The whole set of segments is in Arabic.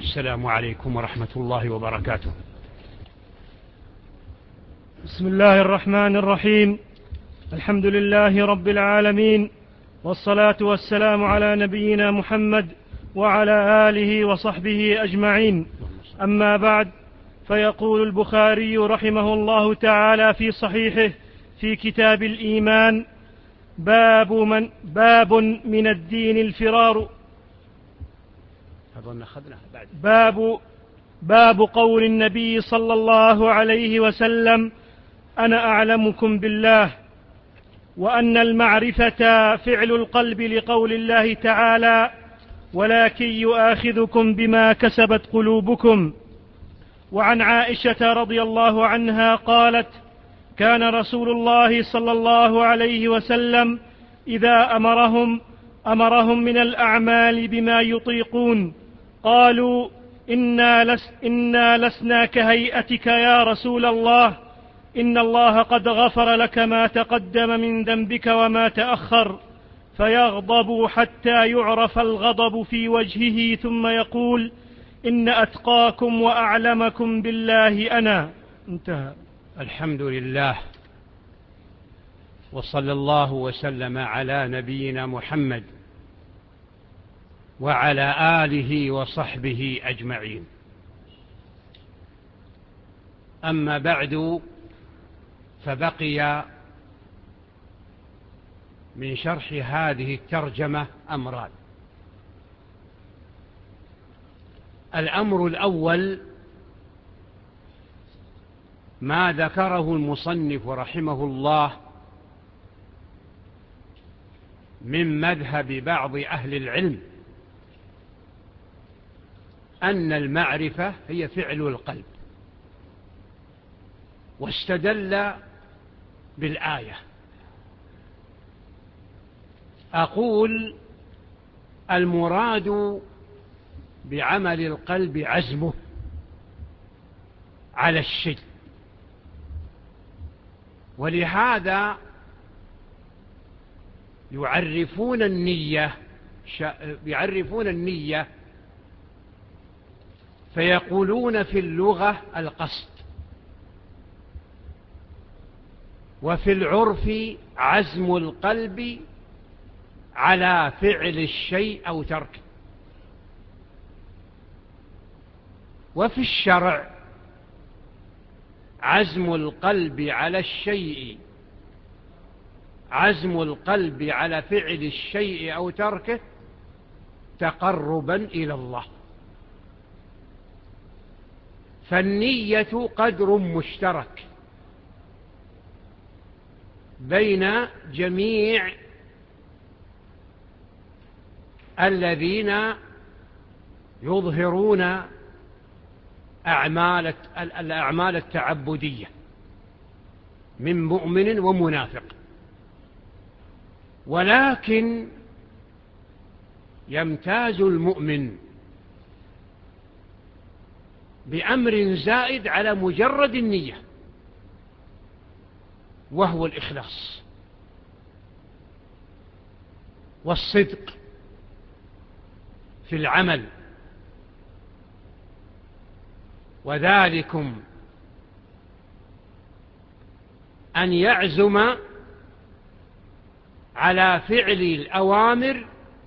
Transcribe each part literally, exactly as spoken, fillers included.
السلام عليكم ورحمة الله وبركاته. بسم الله الرحمن الرحيم. الحمد لله رب العالمين، والصلاة والسلام على نبينا محمد وعلى آله وصحبه أجمعين. أما بعد، فيقول البخاري رحمه الله تعالى في صحيحه في كتاب الإيمان: باب من, باب من الدين الفرار. باب, باب قول النبي صلى الله عليه وسلم: أنا أعلمكم بالله. وأن المعرفة فعل القلب، لقول الله تعالى: ولكن يؤاخذكم بما كسبت قلوبكم. وعن عائشة رضي الله عنها قالت: كان رسول الله صلى الله عليه وسلم إذا أمرهم أمرهم من الأعمال بما يطيقون قالوا: إنا, لس إنا لسنا كهيئتك يا رسول الله، إن الله قد غفر لك ما تقدم من ذنبك وما تأخر. فيغضب حتى يعرف الغضب في وجهه، ثم يقول: إن أتقاكم وأعلمكم بالله أنا. انتهى. الحمد لله، وصلى الله وسلم على نبينا محمد وعلى آله وصحبه أجمعين. أما بعد، فبقي من شرح هذه الترجمة أمران. الأمر الأول ما ذكره المصنف رحمه الله من مذهب بعض أهل العلم أن المعرفة هي فعل القلب، واستدل بالآية. أقول: المراد بعمل القلب عزمه على الشيء، ولهذا يعرفون النية يعرفون النية فيقولون في اللغة القصد، وفي العرف عزم القلب على فعل الشيء أو تركه. وفي الشرع عزم القلب على الشيء عزم القلب على فعل الشيء أو تركه تقربا إلى الله. فالنية قدر مشترك بين جميع الذين يظهرون أعمال الأعمال التعبدية من مؤمن ومنافق، ولكن يمتاز المؤمن بأمر زائد على مجرد النية، وهو الإخلاص والصدق في العمل. وذلكم أن يعزم على فعل الأوامر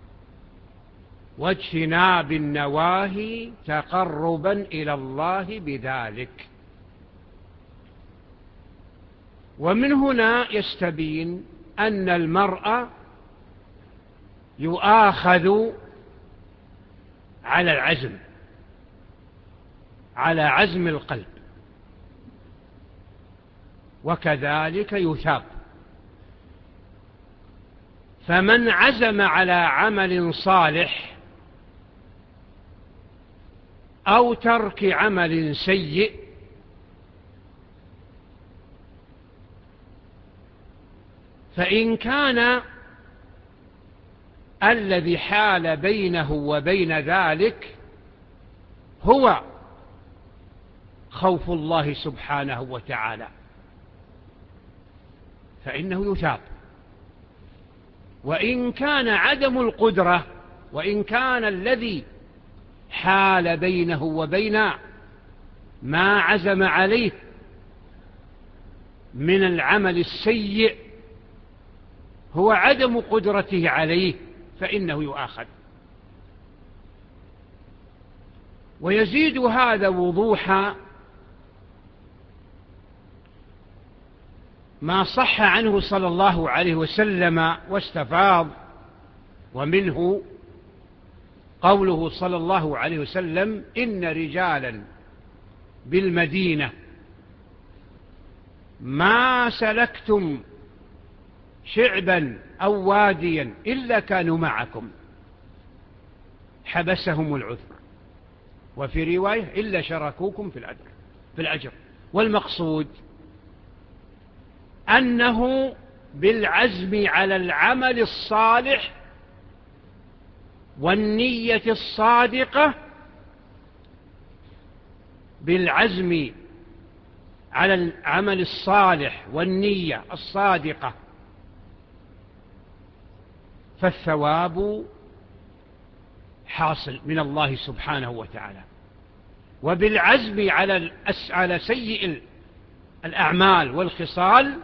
واجتناب النواهي تقربا إلى الله بذلك. ومن هنا يستبين أن المرء يؤاخذ على العزم على عزم القلب، وكذلك يثاب. فمن عزم على عمل صالح أو ترك عمل سيء فإن كان الذي حال بينه وبين ذلك هو خوف الله سبحانه وتعالى فإنه يثاب. وإن كان عدم القدرة، وإن كان الذي حال بينه وبين ما عزم عليه من العمل السيء هو عدم قدرته عليه، فإنه يؤاخذ. ويزيد هذا وضوحا ما صح عنه صلى الله عليه وسلم واستفاض، ومنه قوله صلى الله عليه وسلم: إن رجالا بالمدينة ما سلكتم شعبا أو واديا إلا كانوا معكم حبسهم العذر، وفي رواية: إلا شاركوكم في الأجر في الأجر. والمقصود أنه بالعزم على العمل الصالح والنية الصادقة، بالعزم على العمل الصالح والنية الصادقة فالثواب حاصل من الله سبحانه وتعالى، وبالعزم على على سيء الأعمال والخصال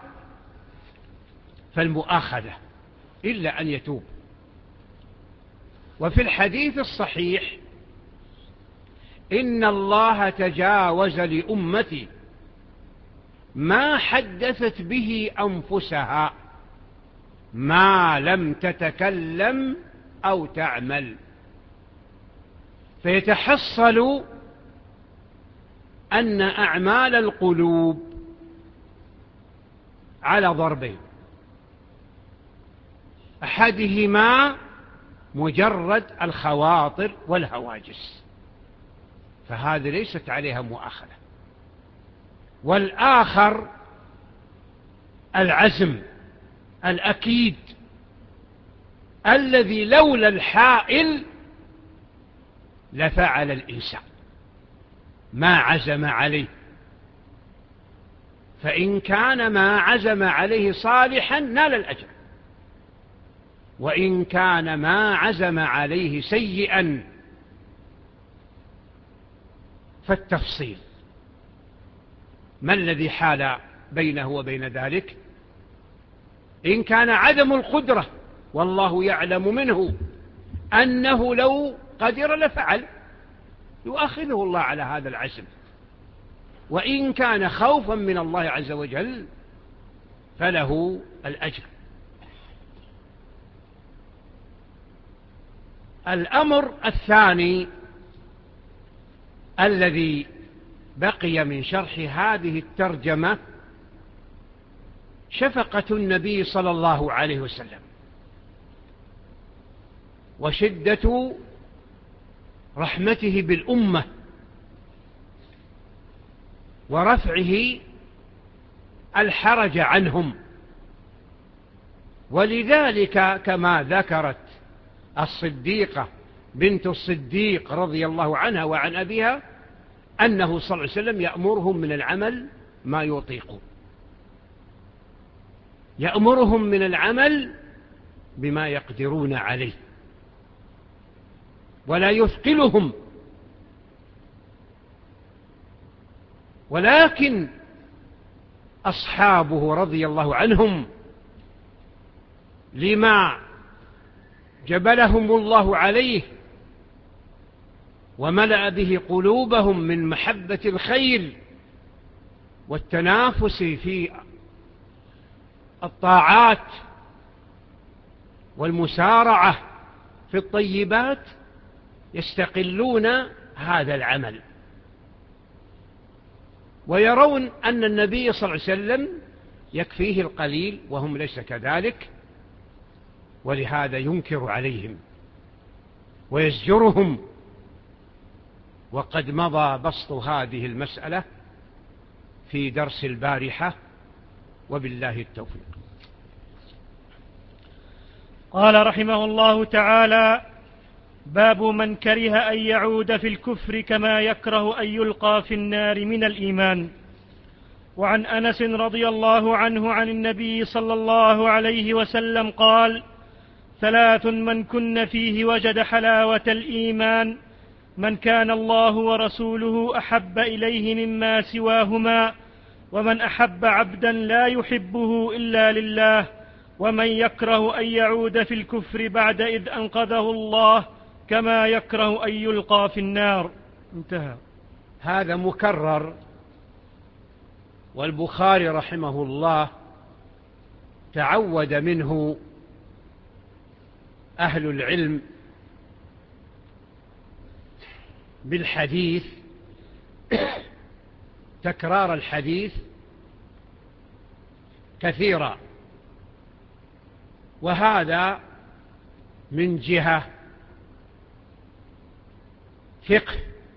فالمؤاخذة إلا أن يتوب. وفي الحديث الصحيح: إن الله تجاوز لأمتي ما حدثت به أنفسها ما لم تتكلم أو تعمل. فيتحصل أن أعمال القلوب على ضربين: أحدهما مجرد الخواطر والهواجس، فهذه ليست عليها مؤاخذة، والآخر العزم الأكيد الذي لولا الحائل لفعل الإنسان ما عزم عليه، فإن كان ما عزم عليه صالحا نال الأجر، وإن كان ما عزم عليه سيئا فالتفصيل. ما الذي حال بينه وبين ذلك؟ إن كان عدم القدرة والله يعلم منه أنه لو قدر لفعل يؤاخذه الله على هذا العزم، وإن كان خوفا من الله عز وجل فله الأجر. الأمر الثاني الذي بقي من شرح هذه الترجمة شفقة النبي صلى الله عليه وسلم وشدة رحمته بالأمة ورفعه الحرج عنهم. ولذلك كما ذكرت الصديقة بنت الصديق رضي الله عنها وعن أبيها أنه صلى الله عليه وسلم يأمرهم من العمل ما يطيقون، يأمرهم من العمل بما يقدرون عليه ولا يثقلهم. ولكن أصحابه رضي الله عنهم لما جبلهم الله عليه وملأ به قلوبهم من محبة الخير والتنافس في الطاعات والمسارعة في الطيبات يستقلون هذا العمل ويرون أن النبي صلى الله عليه وسلم يكفيه القليل وهم ليس كذلك، ولهذا ينكر عليهم ويزجرهم. وقد مضى بسط هذه المسألة في درس البارحة، وبالله التوفيق. قال رحمه الله تعالى: باب من كره أن يعود في الكفر كما يكره أن يلقى في النار من الإيمان. وعن أنس رضي الله عنه عن النبي صلى الله عليه وسلم قال: ثلاث من كن فيه وجد حلاوة الإيمان: من كان الله ورسوله أحب إليه مما سواهما، ومن أحب عبدا لا يحبه إلا لله، ومن يكره أن يعود في الكفر بعد إذ أنقذه الله كما يكره أن يلقى في النار. انتهى. هذا مكرر، والبخاري رحمه الله تعود منه أهل العلم بالحديث تكرار الحديث كثيرا، وهذا من جهة فقه،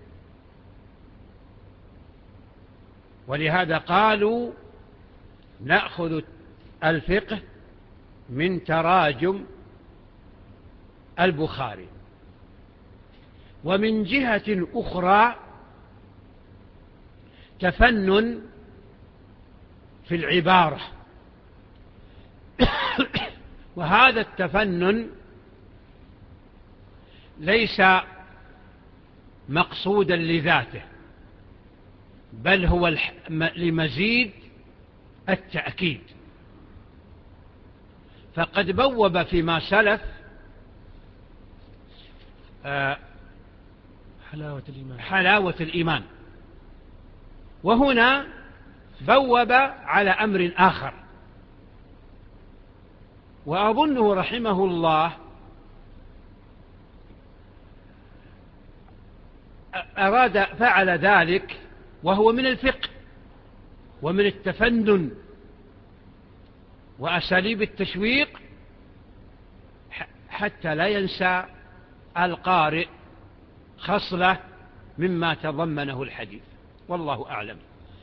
ولهذا قالوا نأخذ الفقه من تراجم البخاري. ومن جهة أخرى تفنن في العبارة، وهذا التفنن ليس مقصودا لذاته، بل هو لمزيد التأكيد. فقد بوب فيما سلف حلاوة الإيمان, حلاوة الإيمان، وهنا بوب على أمر آخر. وأظنه رحمه الله أراد فعل ذلك وهو من الفقه ومن التفنن وأساليب التشويق، حتى لا ينسى القارئ خصلة مما تضمنه الحديث، والله أعلم.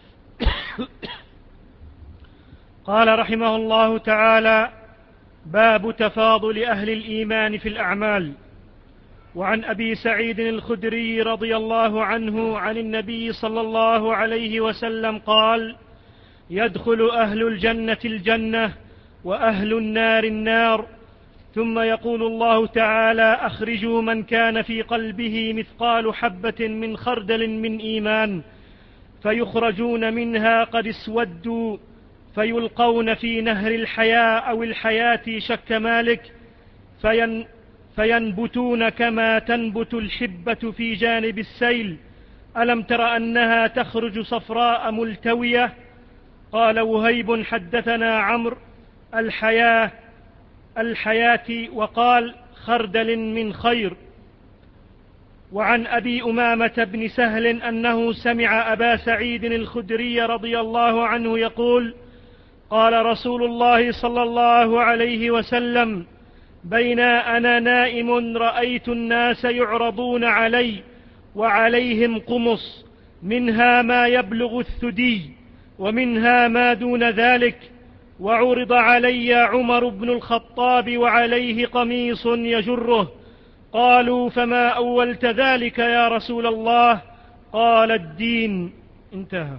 قال رحمه الله تعالى: باب تفاضل أهل الإيمان في الأعمال. وعن أبي سعيد الخدري رضي الله عنه عن النبي صلى الله عليه وسلم قال: يدخل أهل الجنة الجنة وأهل النار النار، ثم يقول الله تعالى: أخرجوا من كان في قلبه مثقال حبة من خردل من إيمان، فيخرجون منها قد اسودوا، فيلقون في نهر الحياة أو الحياة شك مالك، فين فينبتون كما تنبت الحبة في جانب السيل. ألم تر أنها تخرج صفراء ملتوية؟ قال وهيب: حدثنا عمرو الحياة الحياة وقال: خردل من خير. وعن أبي أمامة بن سهل أنه سمع أبا سعيد الخدري رضي الله عنه يقول: قال رسول الله صلى الله عليه وسلم: بين أنا نائم رأيت الناس يعرضون علي وعليهم قمص، منها ما يبلغ الثدي ومنها ما دون ذلك، وعرض علي عمر بن الخطاب وعليه قميص يجره. قالوا: فما أولت ذلك يا رسول الله؟ قال: الدين. انتهى.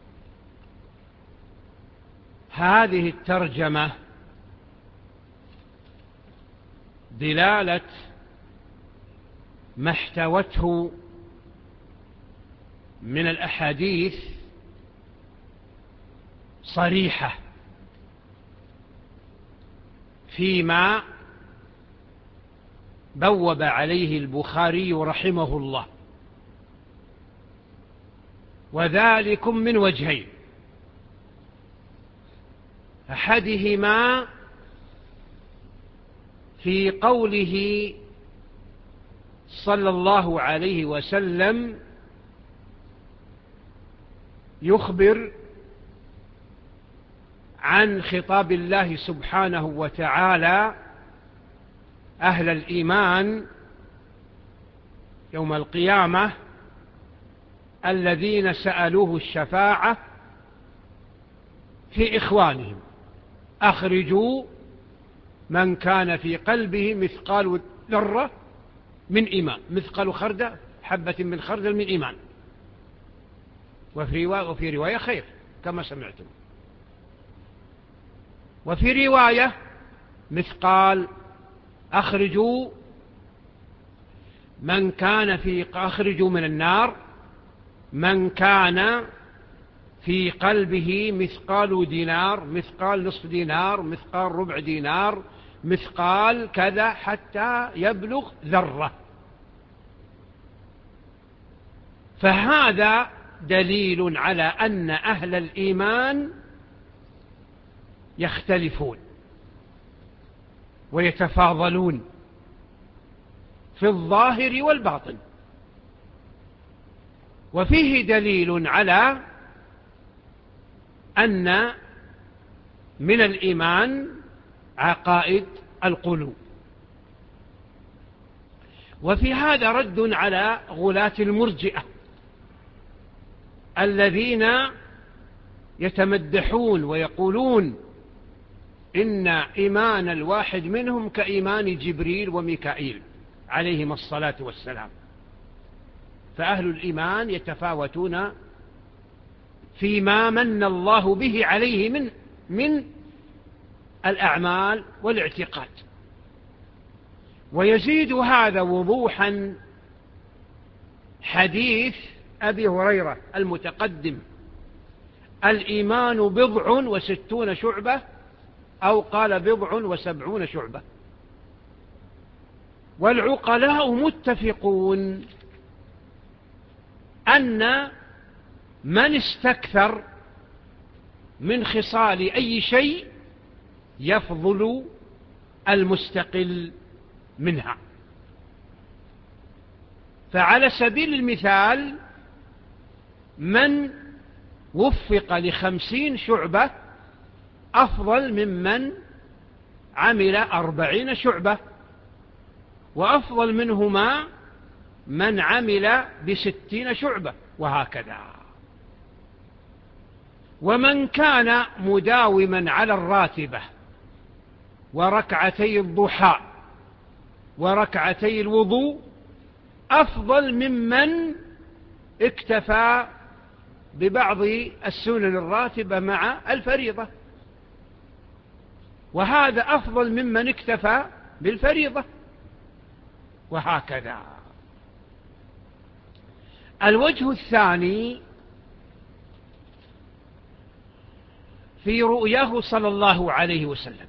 هذه الترجمة دلالة ما احتوته من الأحاديث صريحة فيما بوب عليه البخاري رحمه الله، وذلكم من وجهين: أحدهما في قوله صلى الله عليه وسلم يخبر عن خطاب الله سبحانه وتعالى أهل الإيمان يوم القيامة الذين سألوه الشفاعة في إخوانهم: أخرجوا من كان في قلبه مثقال ذرة من إيمان، مثقال خردة حبة من خردل من إيمان، وفي رواية, وفي رواية خير كما سمعتم، وفي رواية مثقال أخرجوا من كان في أخرجوا من النار من كان في قلبه مثقال دينار، مثقال نصف دينار، مثقال ربع دينار، مثقال كذا، حتى يبلغ ذرة. فهذا دليل على أن أهل الإيمان يختلفون ويتفاضلون في الظاهر والباطن. وفيه دليل على أن من الإيمان عقائد القلوب. وفي هذا رد على غلاة المرجئة الذين يتمدحون ويقولون إن إيمان الواحد منهم كإيمان جبريل وميكائيل عليهم الصلاة والسلام. فأهل الإيمان يتفاوتون فيما من الله به عليه من من الأعمال والاعتقاد. ويزيد هذا وضوحا حديث أبي هريرة المتقدم: الإيمان بضع وستون شعبة، أو قال بضع وسبعون شعبة. والعقلاء متفقون أن من استكثر من خصال أي شيء يفضل المستقل منها. فعلى سبيل المثال من وفق لخمسين شعبة أفضل ممن عمل أربعين شعبة، وأفضل منهما من عمل بستين شعبة، وهكذا. ومن كان مداوما على الراتبة وركعتي الضحى وركعتي الوضوء أفضل ممن اكتفى ببعض السنن الراتبة مع الفريضة، وهذا أفضل ممن اكتفى بالفريضة، وهكذا. الوجه الثاني في رؤياه صلى الله عليه وسلم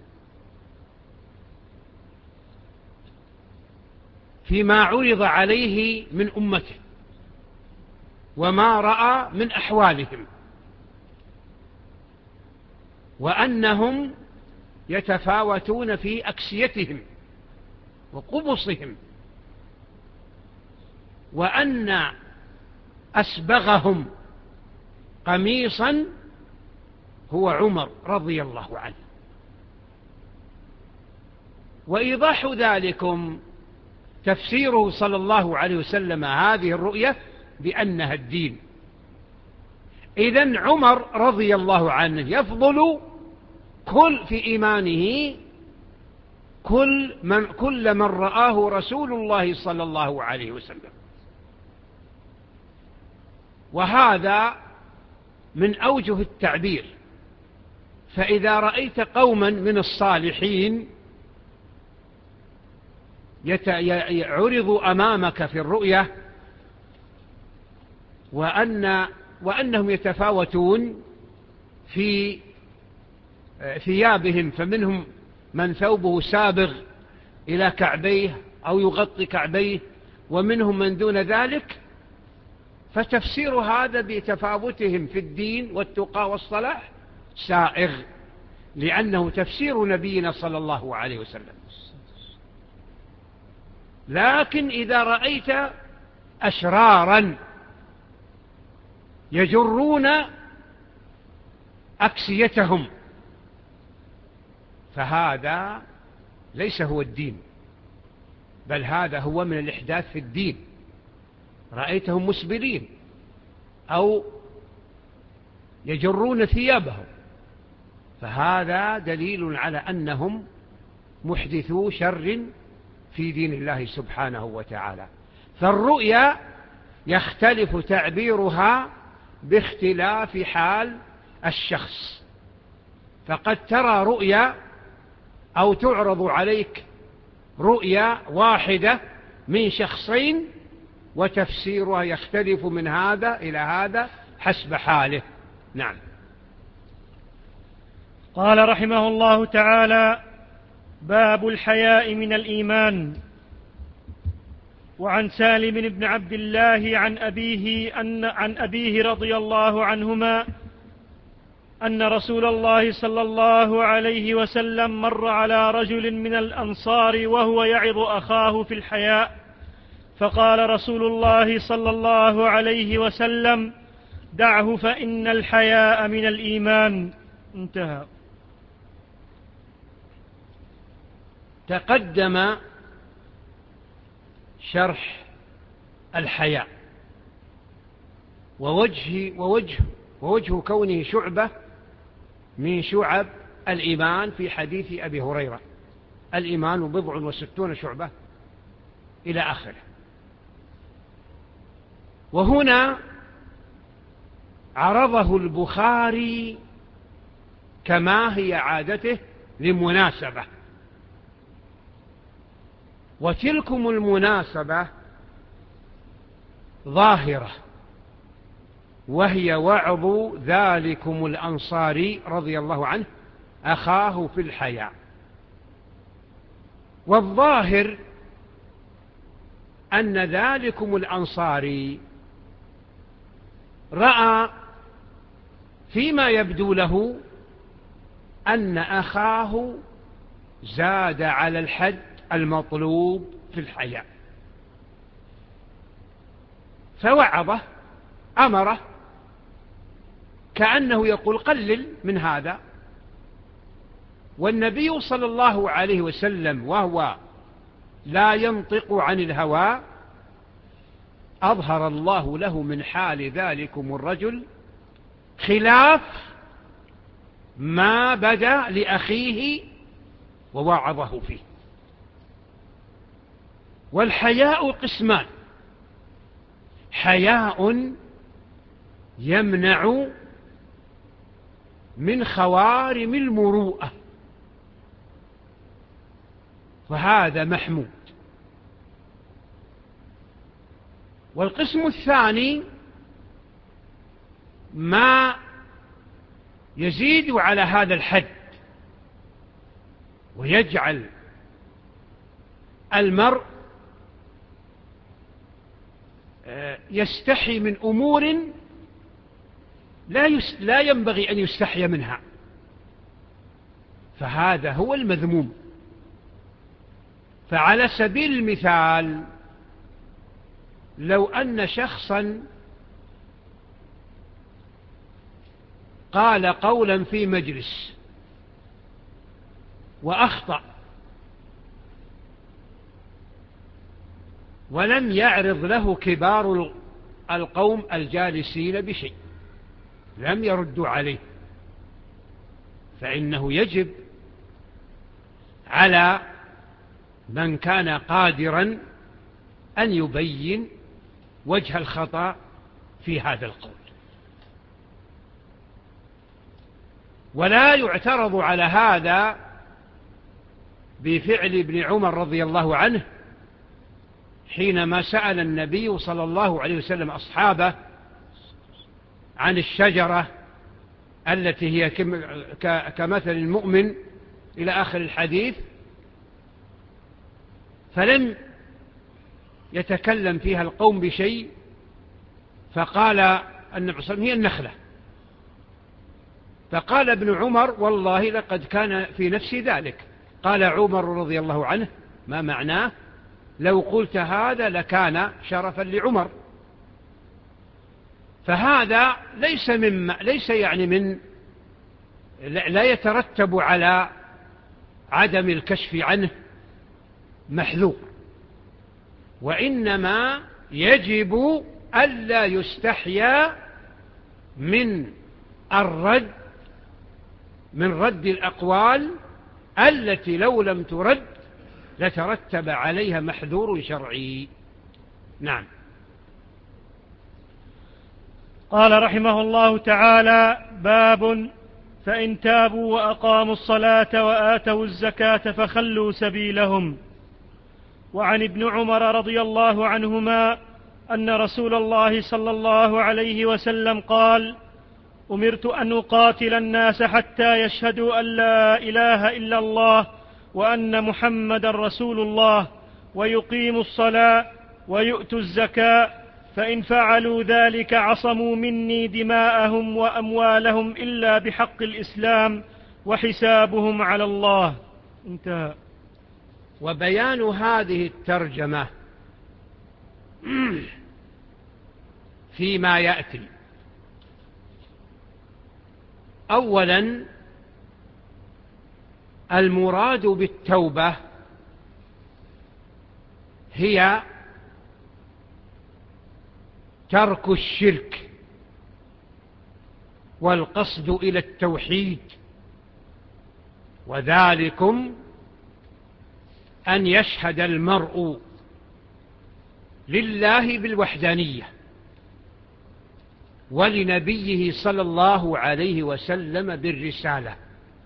فيما عرض عليه من أمته وما رأى من أحوالهم، وأنهم يتفاوتون في أكسيتهم وقبصهم، وأن أسبغهم قميصا هو عمر رضي الله عنه. وإيضاح ذلكم تفسيره صلى الله عليه وسلم هذه الرؤية بأنها الدين. إذن عمر رضي الله عنه يفضل كل في إيمانه كل من, كل من رآه رسول الله صلى الله عليه وسلم. وهذا من أوجه التعبير. فإذا رأيت قوما من الصالحين يعرض أمامك في الرؤية وأن وأنهم يتفاوتون في ثيابهم، فمنهم من ثوبه سابغ إلى كعبيه أو يغطي كعبيه، ومنهم من دون ذلك، فتفسير هذا بتفاوتهم في الدين والتقى والصلاح سائغ، لأنه تفسير نبينا صلى الله عليه وسلم. لكن إذا رأيت أشرارا يجرون أكسيتهم فهذا ليس هو الدين، بل هذا هو من الإحداث في الدين. رأيتهم مسبلين أو يجرون ثيابهم، فهذا دليل على أنهم محدثو شر في دين الله سبحانه وتعالى. فالرؤيا يختلف تعبيرها باختلاف حال الشخص. فقد ترى رؤيا أو تعرض عليك رؤيا واحدة من شخصين وتفسيرها يختلف من هذا إلى هذا حسب حاله. نعم. قال رحمه الله تعالى: باب الحياء من الإيمان. وعن سالم بن عبد الله عن أبيه أن عن أبيه رضي الله عنهما أن رسول الله صلى الله عليه وسلم مر على رجل من الأنصار وهو يعظ أخاه في الحياء، فقال رسول الله صلى الله عليه وسلم: دعه فإن الحياء من الإيمان. انتهى. تقدم شرح الحياء ووجه, ووجه, ووجه كونه شعبة من شعب الإيمان في حديث أبي هريرة: الإيمان بضع وستون شعبة إلى آخره. وهنا عرضه البخاري كما هي عادته لمناسبة، وتلكم المناسبة ظاهرة، وهي وعظ ذلكم الأنصاري رضي الله عنه أخاه في الحياء. والظاهر أن ذلكم الأنصاري رأى فيما يبدو له أن أخاه زاد على الحد المطلوب في الحياء، فوعظه، أمره، كأنه يقول: قلل من هذا. والنبي صلى الله عليه وسلم وهو لا ينطق عن الهوى أظهر الله له من حال ذلكم الرجل خلاف ما بدا لأخيه ووعظه فيه. والحياء قسمان: حياء يمنع من خوارم المروءة، فهذا محمود. والقسم الثاني ما يزيد على هذا الحد ويجعل المرء يستحي من أمور لا, يس لا ينبغي أن يستحي منها، فهذا هو المذموم. فعلى سبيل المثال، لو أن شخصا قال قولا في مجلس وأخطأ ولم يعرض له كبار القوم الجالسين بشيء، لم يردوا عليه، فإنه يجب على من كان قادرا أن يبين وجه الخطأ في هذا القول. ولا يعترض على هذا بفعل ابن عمر رضي الله عنه حينما سأل النبي صلى الله عليه وسلم أصحابه عن الشجرة التي هي كمثل المؤمن إلى آخر الحديث، فلم يتكلم فيها القوم بشيء، فقال النبي صلى الله عليه وسلم: هي النخلة. فقال ابن عمر: والله لقد كان في نفسي ذلك. قال عمر رضي الله عنه: ما معناه؟ لو قلت هذا لكان شرفا لعمر. فهذا ليس من ليس يعني من لا يترتب على عدم الكشف عنه محذور، وإنما يجب ألا يستحيا من الرد من رد الأقوال التي لو لم ترد لترتب عليها محذور شرعي. نعم. قال رحمه الله تعالى: باب فإن تابوا وأقاموا الصلاة وآتوا الزكاة فخلوا سبيلهم. وعن ابن عمر رضي الله عنهما أن رسول الله صلى الله عليه وسلم قال: أمرت أن أقاتل الناس حتى يشهدوا أن لا إله إلا الله وأن محمدا رسول الله ويقيموا الصلاة ويؤتوا الزكاة، فإن فعلوا ذلك عصموا مني دماءهم وأموالهم إلا بحق الإسلام وحسابهم على الله. انتهى. وبيان هذه الترجمة فيما يأتي. أولا، المراد بالتوبة هي ترك الشرك والقصد إلى التوحيد، وذلكم أن يشهد المرء لله بالوحدانية ولنبيه صلى الله عليه وسلم بالرسالة.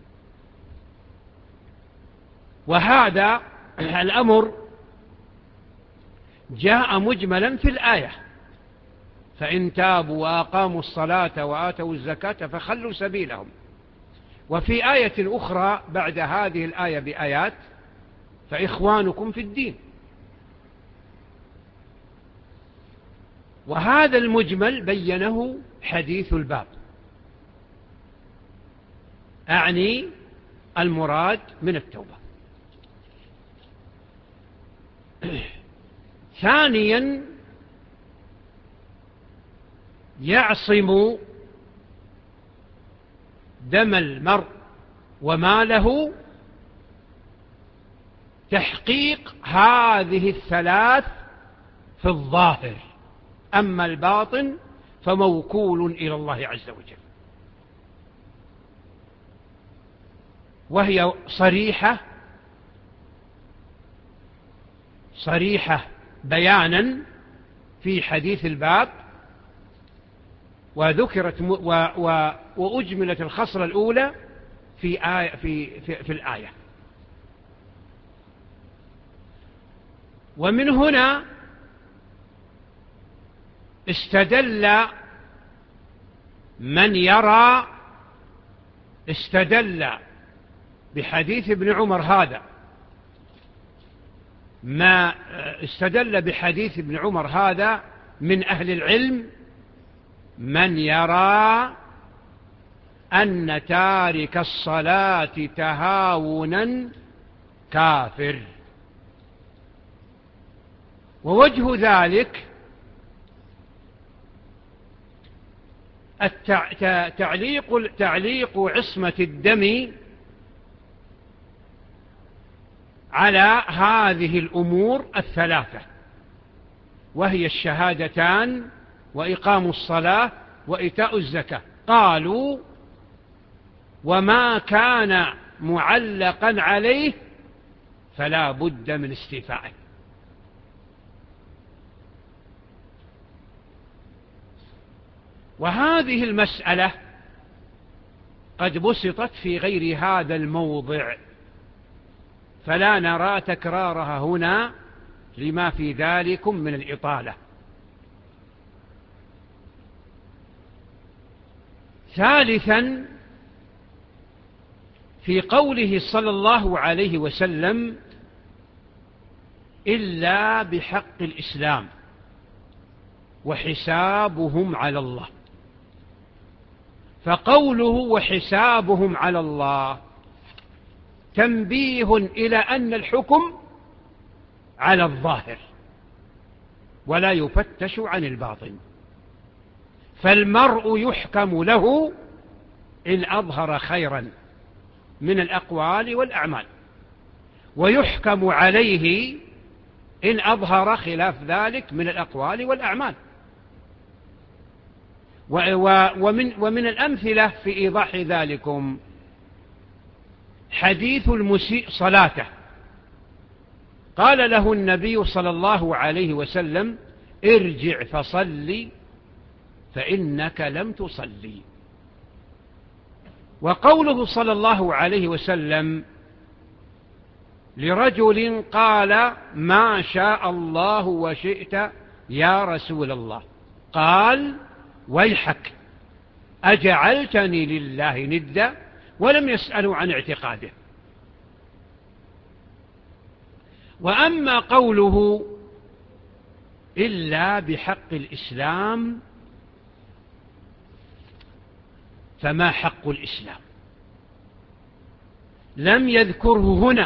وهذا الأمر جاء مجملا في الآية: فإن تابوا وأقاموا الصلاة وآتوا الزكاة فخلوا سبيلهم. وفي آية أخرى بعد هذه الآية بآيات: فإخوانكم في الدين. وهذا المجمل بينه حديث الباب، أعني المراد من التوبة. ثانيا، يعصم دم المرء وماله تحقيق هذه الثلاث في الظاهر، أما الباطن فموكول إلى الله عز وجل. وهي صريحة صريحة بيانا في حديث الباب، وذكرت و و وأجملت الخصلة الأولى في آية في في, في الآية. ومن هنا استدل من يرى استدل بحديث ابن عمر هذا ما استدل بحديث ابن عمر هذا من أهل العلم من يرى أن تارك الصلاة تهاونا كافر. ووجه ذلك تعليق تعليق عصمة الدم على هذه الأمور الثلاثة، وهي الشهادتان وإقام الصلاة وإيتاء الزكاة. قالوا: وما كان معلقا عليه فلا بد من استيفائه. وهذه المسألة قد بسطت في غير هذا الموضع، فلا نرى تكرارها هنا لما في ذلكم من الإطالة. ثالثا، في قوله صلى الله عليه وسلم: إلا بحق الإسلام وحسابهم على الله. فقوله وحسابهم على الله تنبيه إلى أن الحكم على الظاهر ولا يفتش عن الباطن، فالمرء يحكم له إن أظهر خيرا من الأقوال والأعمال، ويحكم عليه إن أظهر خلاف ذلك من الأقوال والأعمال. ومن, ومن الأمثلة في إيضاح ذلكم حديث المسيء صلاته. قال له النبي صلى الله عليه وسلم: ارجع فصلي فإنك لم تصلي. وقوله صلى الله عليه وسلم: لرجل قال ما شاء الله وشئت يا رسول الله، قال ويحك أجعلتني لله ندا، ولم يسألوا عن اعتقاده. وأما قوله إلا بحق الإسلام فما حق الإسلام لم يذكره هنا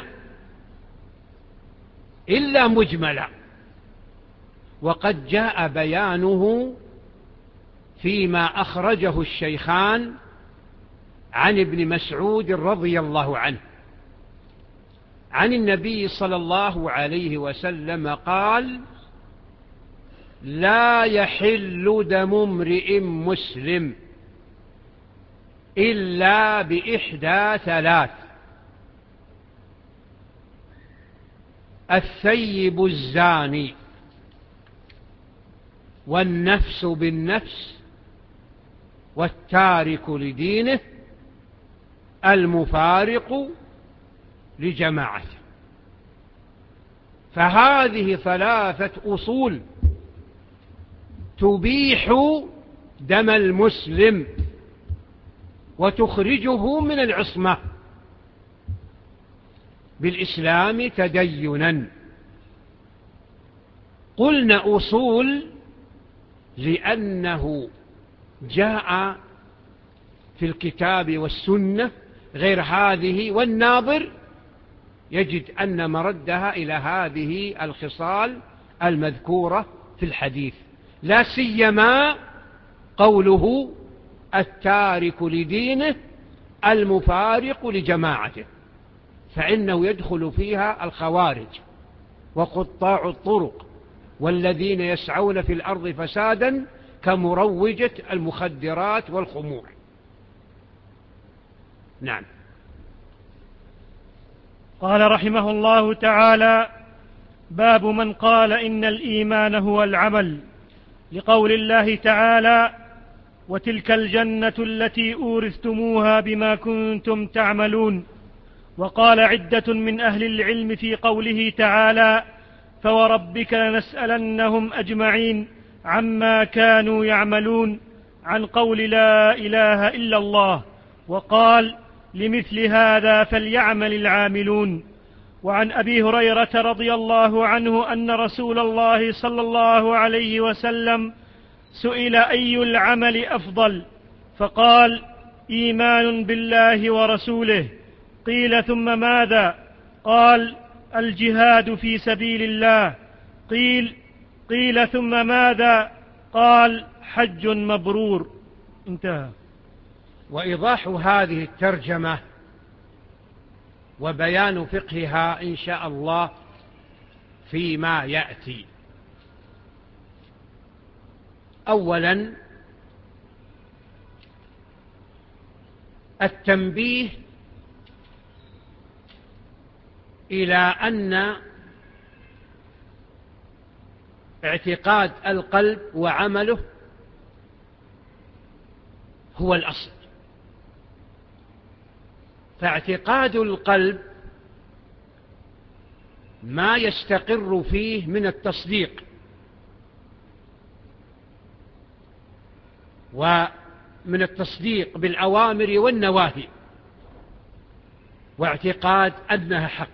إلا مجملا، وقد جاء بيانه فيما أخرجه الشيخان عن ابن مسعود رضي الله عنه عن النبي صلى الله عليه وسلم قال لا يحل دم امرئ مسلم إلا بإحدى ثلاث: الثيب الزاني، والنفس بالنفس، والتارك لدينه، المفارق لجماعته. فهذه ثلاثة أصول تبيح دم المسلم وتخرجه من العصمة بالإسلام تدينا. قلنا أصول لأنه جاء في الكتاب والسنة غير هذه، والناظر يجد أن مردها إلى هذه الخصال المذكورة في الحديث، لا سيما قوله التارك لدينه المفارق لجماعته، فإنه يدخل فيها الخوارج وقطاع الطرق والذين يسعون في الأرض فسادا كمروجة المخدرات والخمور. نعم. قال رحمه الله تعالى: باب من قال إن الإيمان هو العمل، لقول الله تعالى: وتلك الجنة التي أورثتموها بما كنتم تعملون. وقال عدة من أهل العلم في قوله تعالى: فوربك لنسألنهم أجمعين عما كانوا يعملون، عن قول لا إله إلا الله، وقال: لمثل هذا فليعمل العاملون. وعن أبي هريرة رضي الله عنه أن رسول الله صلى الله عليه وسلم سئل أي العمل أفضل، فقال: إيمان بالله ورسوله. قيل: ثم ماذا؟ قال: الجهاد في سبيل الله. قيل قيل ثم ماذا؟ قال: حج مبرور. انتهى. وإيضاح هذه الترجمة وبيان فقهها إن شاء الله فيما يأتي. أولا التنبيه إلى أن اعتقاد القلب وعمله هو الأصل، فاعتقاد القلب ما يستقر فيه من التصديق ومن التصديق بالأوامر والنواهي واعتقاد أنها حق،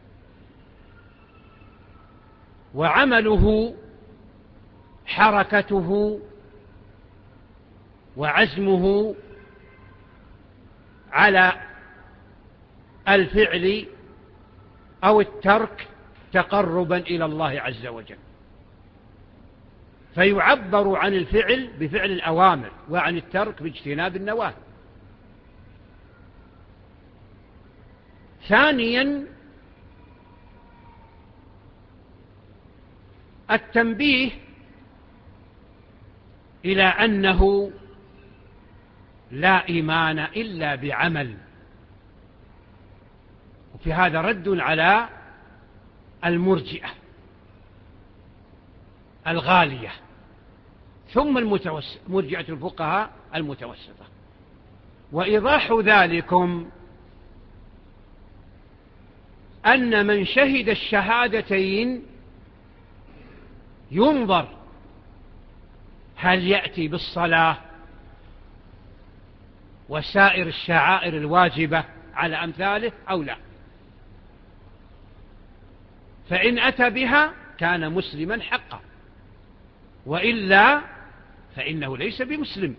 وعمله حركته وعزمه على الفعل أو الترك تقربا إلى الله عز وجل، فيعبر عن الفعل بفعل الأوامر وعن الترك باجتناب النواهي. ثانيا التنبيه إلى أنه لا إيمان إلا بعمل، وفي هذا رد على المرجئة الغالية ثم المتوسط مرجئة الفقهاء المتوسطة. وإيضاح ذلكم أن من شهد الشهادتين ينظر هل يأتي بالصلاة وسائر الشعائر الواجبة على أمثاله أو لا، فإن أتى بها كان مسلما حقا، وإلا فإنه ليس بمسلم.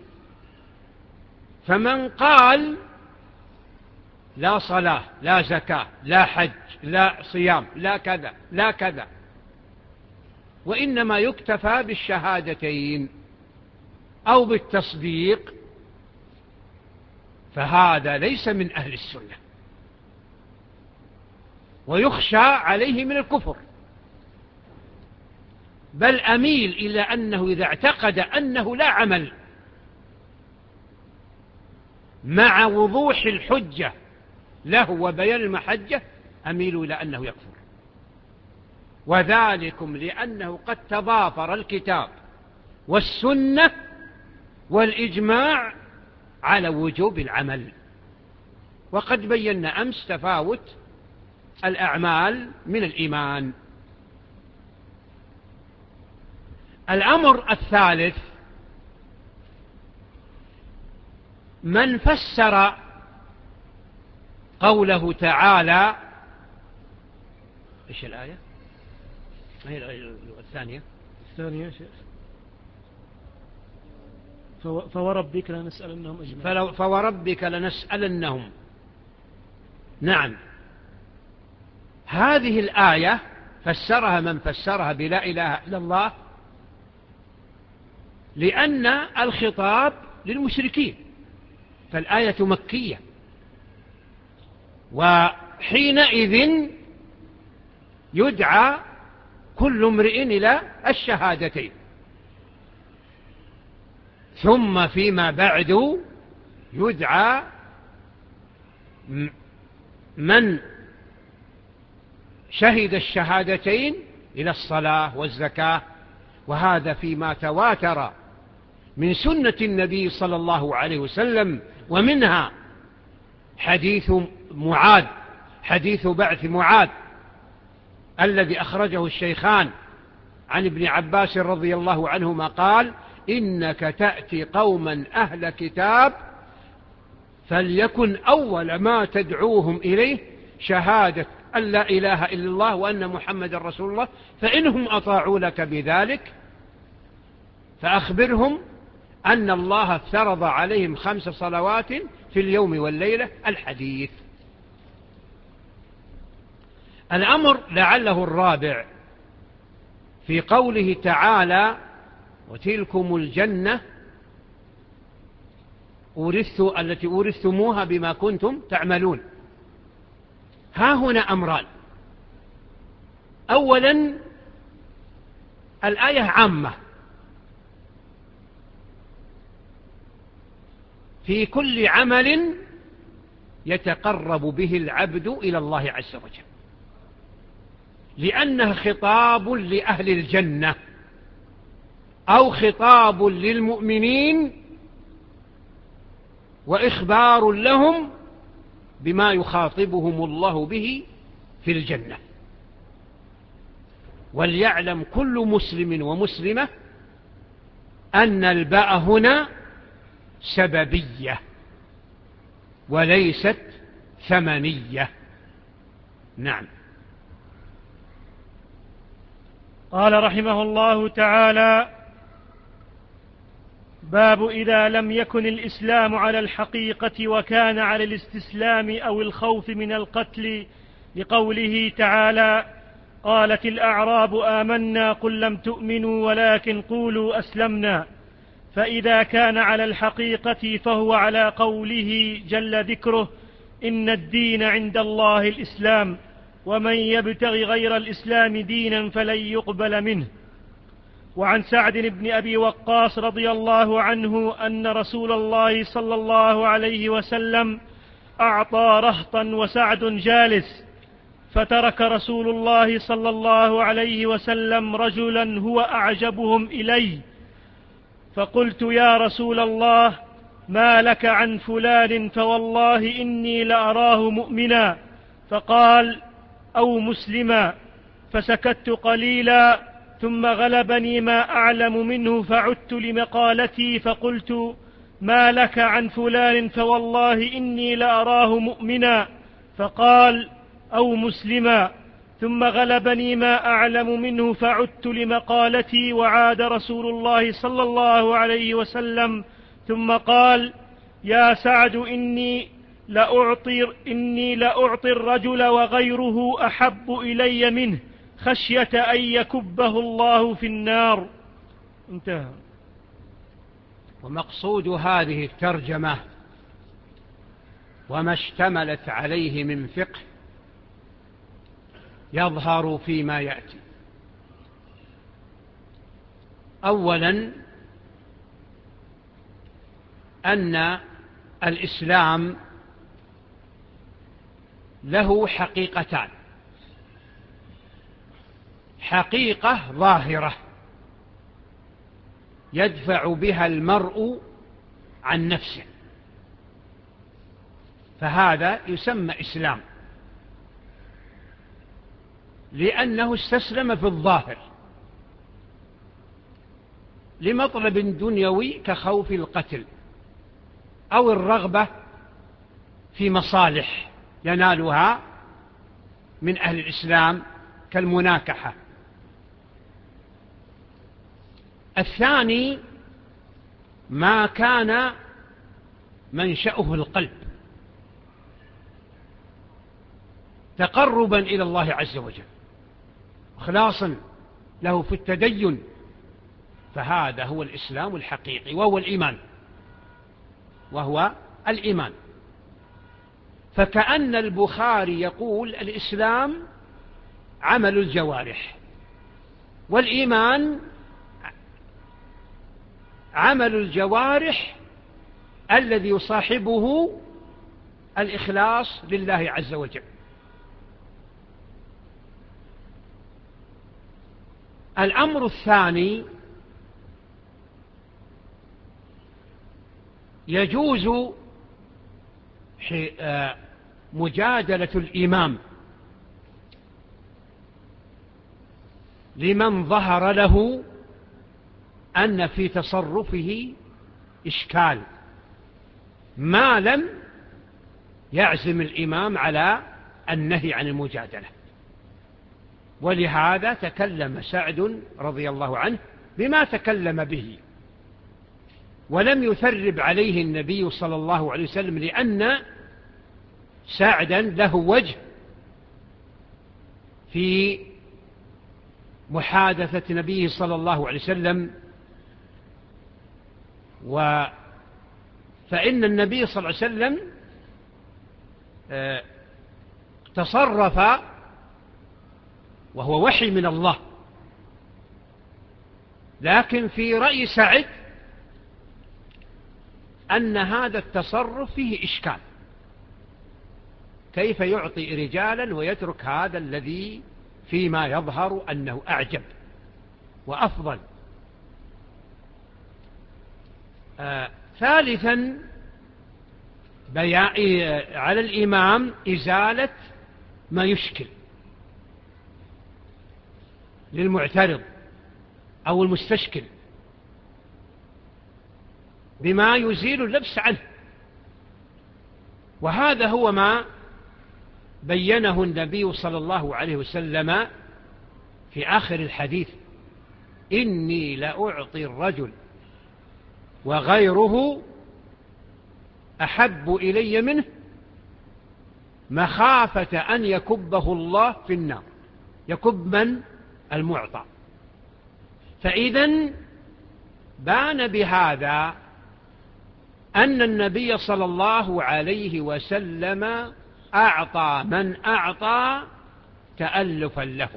فمن قال لا صلاة لا زكاة لا حج لا صيام لا كذا لا كذا، وإنما يكتفى بالشهادتين أو بالتصديق، فهذا ليس من أهل السنة، ويخشى عليه من الكفر. بل أميل إلى أنه إذا اعتقد أنه لا عمل مع وضوح الحجة له وبيان المحجة، أميل إلى أنه يكفر، وذلكم لأنه قد تضافر الكتاب والسنة والإجماع على وجوب العمل. وقد بينا أمس تفاوت الأعمال من الإيمان. الأمر الثالث: من فسر قوله تعالى، إيش الآية؟ ما هي الآية الثانية؟ الثانية شيخ، فوربك لنسألنهم أجمعين. فوربك لنسألنهم. نعم، هذه الآية فسرها من فسرها بلا إله إلا الله، لأن الخطاب للمشركين، فالآية مكية، وحينئذ يدعى كل امرئ إلى الشهادتين. ثم فيما بعد يدعى من شهد الشهادتين إلى الصلاة والزكاة، وهذا فيما تواتر من سنة النبي صلى الله عليه وسلم، ومنها حديث معاذ، حديث بعث معاذ الذي أخرجه الشيخان عن ابن عباس رضي الله عنهما قال: إنك تأتي قوما أهل كتاب فليكن أول ما تدعوهم إليه شهادة أن لا إله إلا الله وأن محمد رسول الله، فإنهم أطاعوا لك بذلك فأخبرهم أن الله افترض عليهم خمس صلوات في اليوم والليلة. الحديث. الأمر لعله الرابع في قوله تعالى: وتلكم الجنة أورثوا التي أورثتموها بما كنتم تعملون. ها هنا أمران: أولا الآية عامة في كل عمل يتقرب به العبد إلى الله عز وجل، لأنه خطاب لأهل الجنة أو خطاب للمؤمنين، وإخبار لهم بما يخاطبهم الله به في الجنة. وليعلم كل مسلم ومسلمة أن الباء هنا سببية وليست ثمنية. نعم. قال رحمه الله تعالى: باب إذا لم يكن الإسلام على الحقيقة وكان على الاستسلام أو الخوف من القتل، لقوله تعالى: قالت الأعراب آمنا قل لم تؤمنوا ولكن قولوا أسلمنا. فإذا كان على الحقيقة فهو على قوله جل ذكره: إن الدين عند الله الإسلام ومن يبتغي غير الإسلام دينا فلن يقبل منه. وعن سعد بن أبي وقاص رضي الله عنه أن رسول الله صلى الله عليه وسلم أعطى رهطا وسعد جالس، فترك رسول الله صلى الله عليه وسلم رجلا هو أعجبهم إلي، فقلت: يا رسول الله ما لك عن فلان فوالله إني لأراه مؤمنا. فقال: أو مسلما، فسكت قليلا ثم غلبني ما أعلم منه فعدت لمقالتي فقلت: ما لك عن فلان؟ فوالله إني لأراه مؤمنا. فقال: أو مسلما. ثم غلبني ما أعلم منه فعدت لمقالتي، وعاد رسول الله صلى الله عليه وسلم ثم قال: يا سعد إني لأعطي, إني لأعطي الرجل وغيره أحب إلي منه خشية أن يكبه الله في النار. انتهى. ومقصود هذه الترجمة وما اشتملت عليه من فقه يظهر فيما يأتي. أولا أن الإسلام له حقيقتان: حقيقة ظاهرة يدفع بها المرء عن نفسه، فهذا يسمى إسلام، لأنه استسلم في الظاهر لمطلب دنيوي كخوف القتل أو الرغبة في مصالح ينالها من أهل الإسلام كالمناكحة. الثاني ما كان منشأه القلب تقربا إلى الله عز وجل، إخلاصا له في التدين، فهذا هو الإسلام الحقيقي، وهو الإيمان وهو الإيمان. فكأن البخاري يقول: الإسلام عمل الجوارح، والإيمان عمل الجوارح الذي يصاحبه الإخلاص لله عز وجل. الأمر الثاني: يجوز مجادلة الإمام لمن ظهر له أن في تصرفه إشكال، ما لم يعزم الإمام على النهي عن المجادلة. ولهذا تكلم سعد رضي الله عنه بما تكلم به، ولم يثرب عليه النبي صلى الله عليه وسلم، لأن سعدا له وجه في محادثة نبيه صلى الله عليه وسلم. و فإن النبي صلى الله عليه وسلم تصرف وهو وحي من الله، لكن في رأي سعد أن هذا التصرف فيه إشكال، كيف يعطي رجالا ويترك هذا الذي فيما يظهر أنه أعجب وأفضل. آه ثالثا على الإمام إزالة ما يشكل للمعترض أو المستشكل بما يزيل اللبس عنه، وهذا هو ما بينه النبي صلى الله عليه وسلم في آخر الحديث: إني لأعطي الرجل وغيره أحب إلي منه مخافة أن يكبه الله في النار. يكب من؟ المعطى. فإذن بان بهذا أن النبي صلى الله عليه وسلم أعطى من أعطى تألفا لهم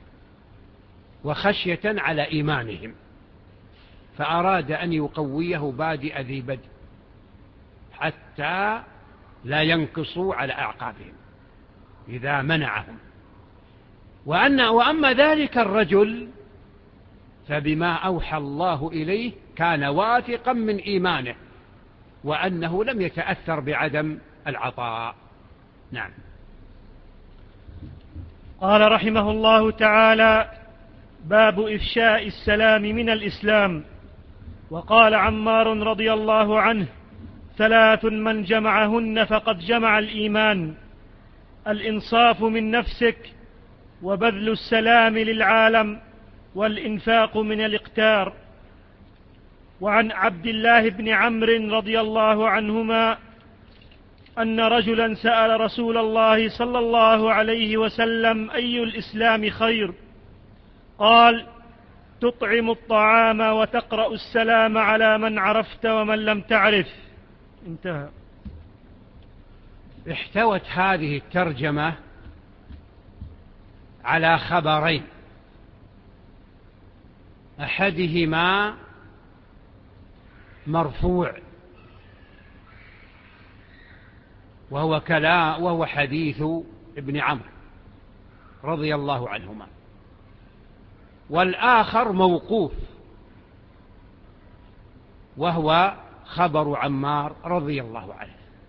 وخشية على إيمانهم، فأراد أن يقويه بادئ ذي بدء حتى لا ينقصوا على أعقابهم إذا منعهم. وأن وأما ذلك الرجل فبما أوحى الله إليه كان واثقا من إيمانه وأنه لم يتأثر بعدم العطاء. نعم. قال رحمه الله تعالى: باب إفشاء السلام من الإسلام. وقال عمار رضي الله عنه: ثلاث من جمعهن فقد جمع الإيمان: الإنصاف من نفسك، وبذل السلام للعالم، والإنفاق من الإقتار. وعن عبد الله بن عمرو رضي الله عنهما أن رجلا سأل رسول الله صلى الله عليه وسلم: أي الإسلام خير؟ قال: تطعم الطعام وتقرأ السلام على من عرفت ومن لم تعرف. انتهى. احتوت هذه الترجمة على خبرين، أحدهما مرفوع وهو كلام وهو حديث ابن عمرو رضي الله عنهما، والآخر موقوف وهو خبر عمار رضي الله عنه.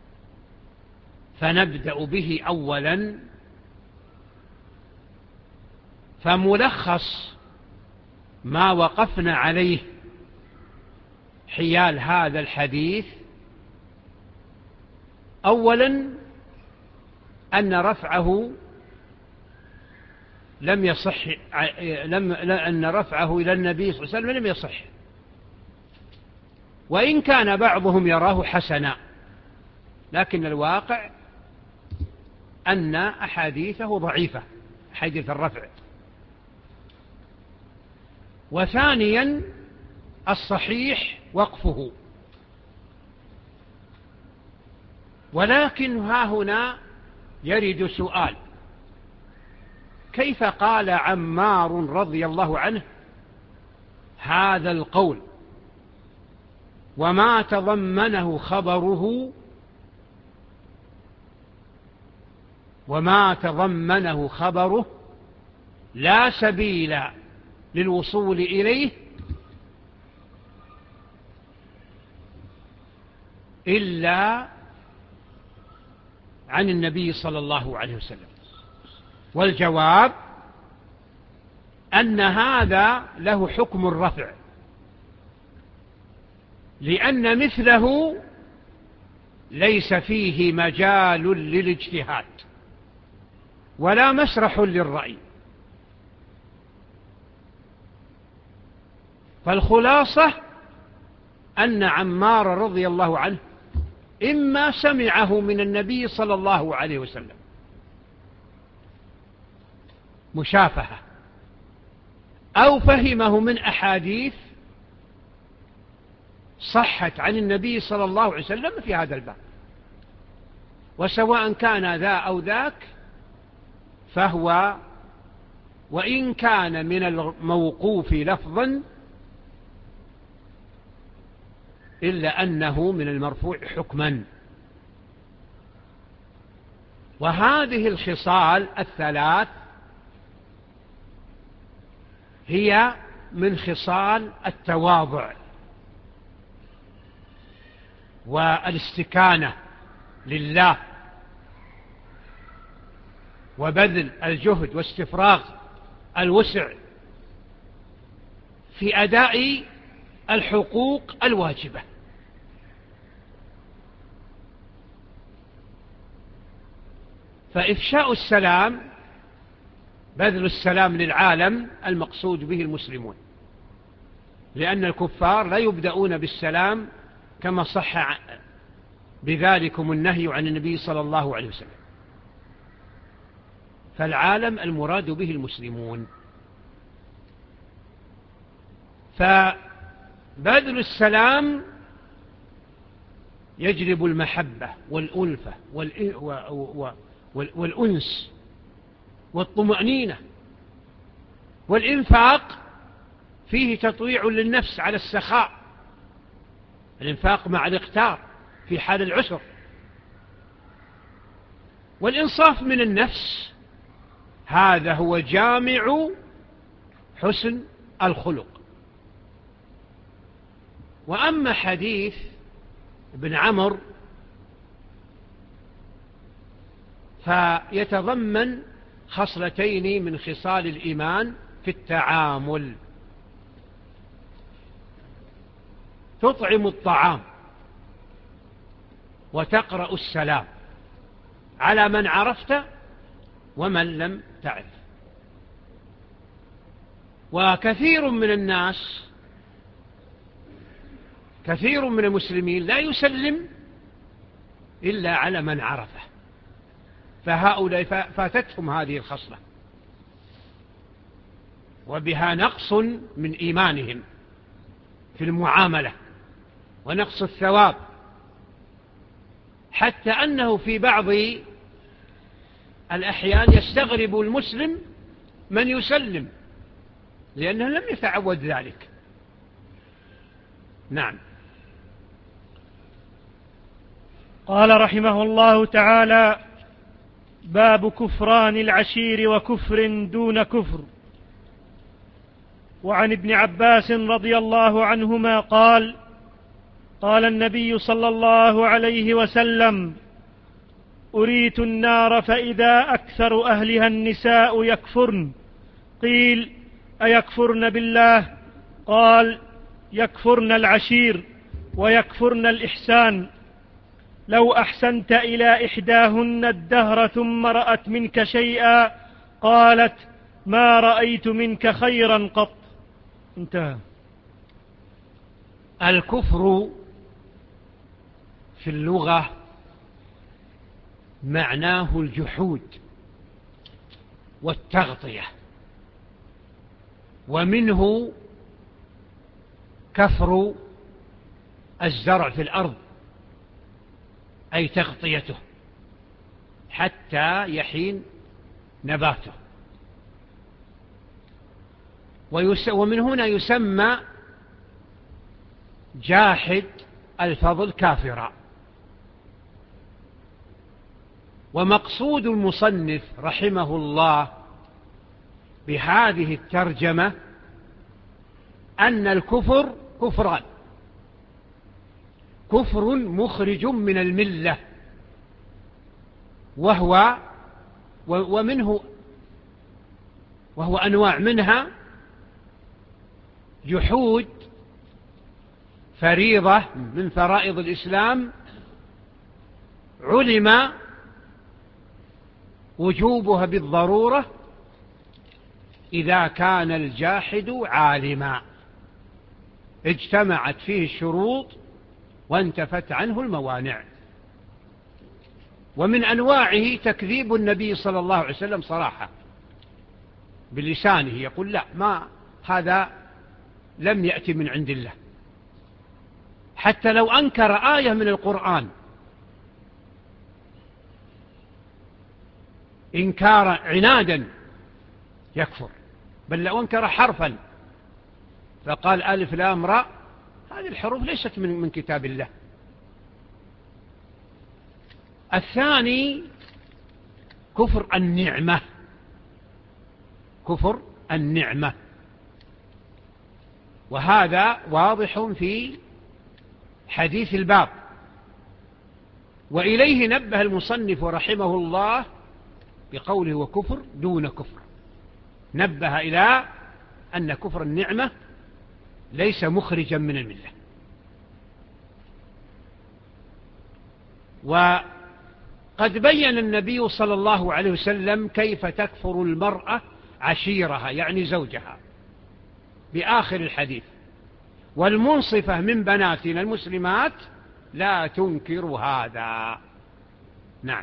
فنبدأ به أولا. فملخص ما وقفنا عليه حيال هذا الحديث: أولا أن رفعه لم يصح، لم أن رفعه إلى النبي صلى الله عليه وسلم لم يصح، وإن كان بعضهم يراه حسنا، لكن الواقع أن أحاديثه ضعيفة، حديث الرفع. وثانيا الصحيح وقفه. ولكن ها هنا يرد سؤال: كيف قال عمار رضي الله عنه هذا القول وما تضمنه خبره وما تضمنه خبره لا سبيل للوصول إليه إلا عن النبي صلى الله عليه وسلم؟ والجواب أن هذا له حكم الرفع، لأن مثله ليس فيه مجال للاجتهاد ولا مسرح للرأي. فالخلاصة أن عمار رضي الله عنه إما سمعه من النبي صلى الله عليه وسلم مشافهة، أو فهمه من أحاديث صحت عن النبي صلى الله عليه وسلم في هذا الباب. وسواء كان ذا أو ذاك فهو وإن كان من الموقوف لفظا إلا أنه من المرفوع حكما. وهذه الخصال الثلاث هي من خصال التواضع والاستكانة لله وبذل الجهد واستفراغ الوسع في أداء الحقوق الواجبة. فإفشاء السلام، بذل السلام للعالم، المقصود به المسلمون، لأن الكفار لا يبدأون بالسلام كما صح بذلكم النهي عن النبي صلى الله عليه وسلم. فالعالم المراد به المسلمون. فبذل السلام يجلب المحبة والألفة والأنس والطمأنينة. والإنفاق فيه تطويع للنفس على السخاء، الإنفاق مع الإقتار في حال العسر. والإنصاف من النفس هذا هو جامع حسن الخلق. وأما حديث ابن عمرو فيتضمن خصلتين من خصال الإيمان في التعامل. تطعم الطعام وتقرأ السلام على من عرفت ومن لم تعرف. وكثير من الناس، كثير من المسلمين لا يسلم إلا على من عرفه، فهؤلاء فاتتهم هذه الخصلة وبها نقص من إيمانهم في المعاملة ونقص الثواب، حتى أنه في بعض الأحيان يستغرب المسلم من يسلم لأنه لم يتعود ذلك. نعم. قال رحمه الله تعالى: باب كفران العشير وكفر دون كفر. وعن ابن عباس رضي الله عنهما قال: قال النبي صلى الله عليه وسلم: أريت النار فإذا أكثر أهلها النساء يكفرن. قيل: أيكفرن بالله؟ قال: يكفرن العشير ويكفرن الإحسان. لو أحسنت إلى إحداهن الدهر ثم رأت منك شيئا قالت: ما رأيت منك خيرا قط. انتهى. الكفر في اللغة معناه الجحود والتغطية، ومنه كفر الزرع في الأرض أي تغطيته حتى يحين نباته. ومن هنا يسمى جاحد الفضل كافرا. ومقصود المصنف رحمه الله بهذه الترجمة أن الكفر كفران: كفر مخرج من الملة، وهو ومنه وهو أنواع، منها جحود فريضة من فرائض الإسلام علم وجوبها بالضرورة إذا كان الجاحد عالما اجتمعت فيه الشروط وانتفت عنه الموانع. ومن أنواعه تكذيب النبي صلى الله عليه وسلم صراحة بلسانه، يقول: لا، ما هذا لم يأتي من عند الله. حتى لو أنكر آية من القرآن إنكار عنادا يكفر، بل لو أنكر حرفا فقال ألف لام راء، هذه الحروف ليست من من كتاب الله. الثاني كفر النعمة، كفر النعمة، وهذا واضح في حديث الباب، وإليه نبه المصنف رحمه الله بقوله: وكفر دون كفر. نبه إلى أن كفر النعمة ليس مخرجا من الملة. وقد بين النبي صلى الله عليه وسلم كيف تكفر المرأة عشيرها يعني زوجها بآخر الحديث: والمنصفة من بناتنا المسلمات لا تنكر هذا. نعم.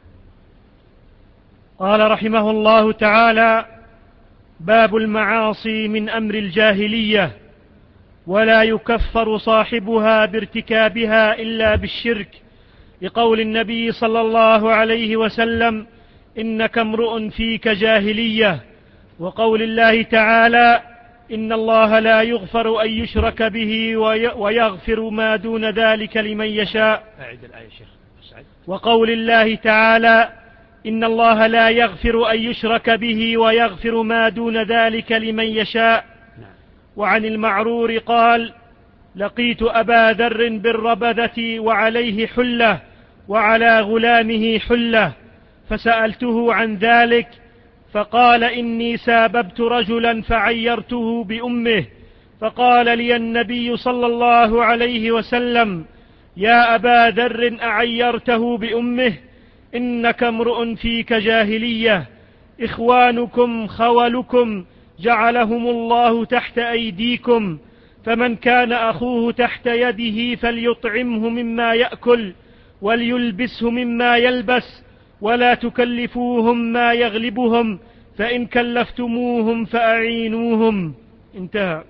قال رحمه الله تعالى: باب المعاصي من أمر الجاهلية، ولا يكفر صاحبها بارتكابها إلا بالشرك، لقول النبي صلى الله عليه وسلم: إنك امرؤ فيك جاهلية، وقول الله تعالى: إن الله لا يغفر أن يشرك به ويغفر ما دون ذلك لمن يشاء. أعد الآية شيخ. وقول الله تعالى: إن الله لا يغفر أن يشرك به ويغفر ما دون ذلك لمن يشاء. وعن المعرور قال: لقيت أبا ذر بالربذة وعليه حلة وعلى غلامه حلة، فسألته عن ذلك فقال إني ساببت رجلا فعيرته بأمه، فقال لي النبي صلى الله عليه وسلم: يا أبا ذر أعيرته بأمه؟ إنك امرؤ فيك جاهلية، إخوانكم خولكم جعلهم الله تحت أيديكم، فمن كان أخوه تحت يده فليطعمه مما يأكل وليلبسه مما يلبس، ولا تكلفوهم ما يغلبهم، فإن كلفتموهم فأعينوهم. انتهى.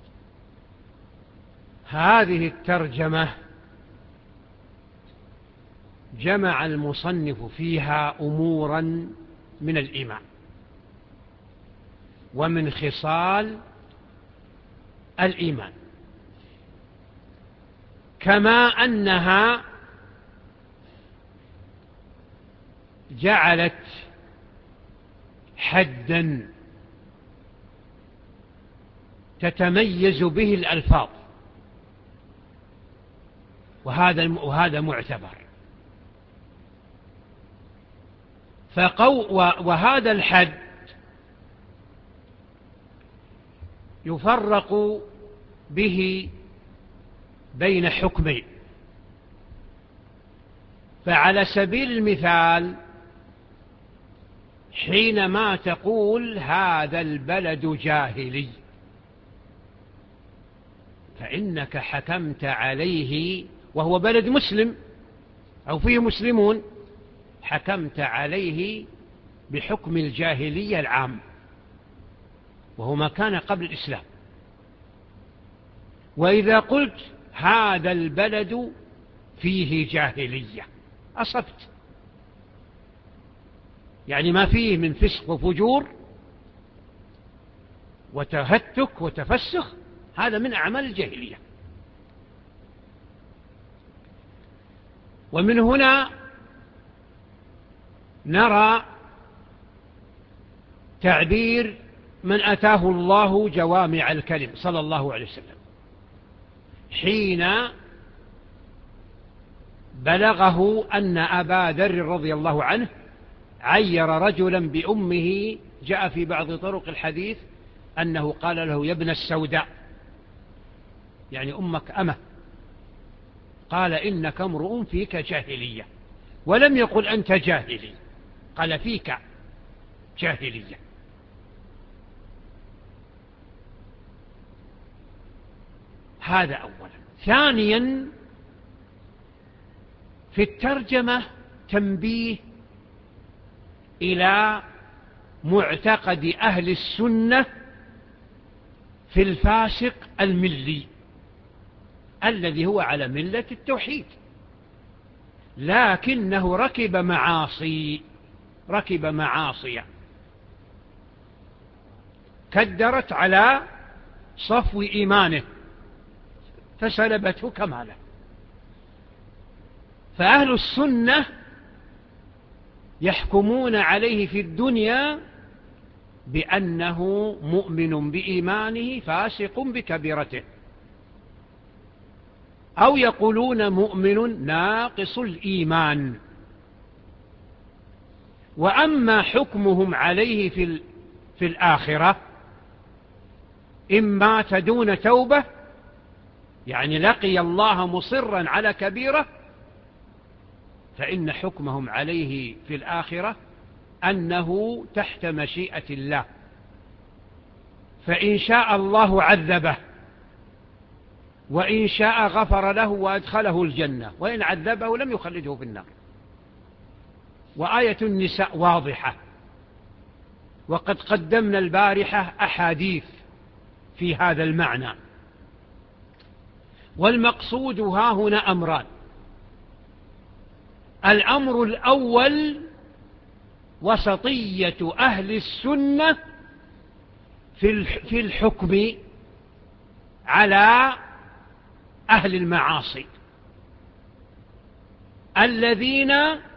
هذه الترجمة جمع المصنف فيها أمورا من الإيمان ومن خصال الإيمان، كما أنها جعلت حدا تتميز به الألفاظ، وهذا وهذا معتبر. فقو وهذا الحد يفرق به بين حكمين. فعلى سبيل المثال حينما تقول هذا البلد جاهلي، فإنك حكمت عليه وهو بلد مسلم أو فيه مسلمون، حكمت عليه بحكم الجاهلية العام، وهو ما كان قبل الإسلام. وإذا قلت هذا البلد فيه جاهلية أصبت، يعني ما فيه من فسق وفجور وتهتك وتفسخ، هذا من أعمال الجاهلية. ومن هنا نرى تعبير من أتاه الله جوامع الكلم صلى الله عليه وسلم، حين بلغه أن أبا ذر رضي الله عنه عير رجلا بأمه. جاء في بعض طرق الحديث أنه قال له يا ابن السوداء، يعني أمك أمه، قال إنك امرؤ فيك جاهلية، ولم يقل أنت جاهلي، قال فيك جاهلية. هذا أولا. ثانيا في الترجمة تنبيه إلى معتقد أهل السنة في الفاسق الملي الذي هو على ملة التوحيد، لكنه ركب معاصي ركب معاصي كدرت على صفو إيمانه فسلبته كماله. فأهل السنة يحكمون عليه في الدنيا بأنه مؤمن بإيمانه فاسق بكبيرته، أو يقولون مؤمن ناقص الإيمان. وأما حكمهم عليه في, في الآخرة إما دون توبة، يعني لقي الله مصرا على كبيرة، فإن حكمهم عليه في الآخرة أنه تحت مشيئة الله، فإن شاء الله عذبه، وإن شاء غفر له وأدخله الجنة، وإن عذبه لم يخلده في النار. وآية النساء واضحة، وقد قدمنا البارحة أحاديث في هذا المعنى. والمقصود ها هنا أمران: الأمر الأول وسطية أهل السنة في الحكم على أهل المعاصي الذين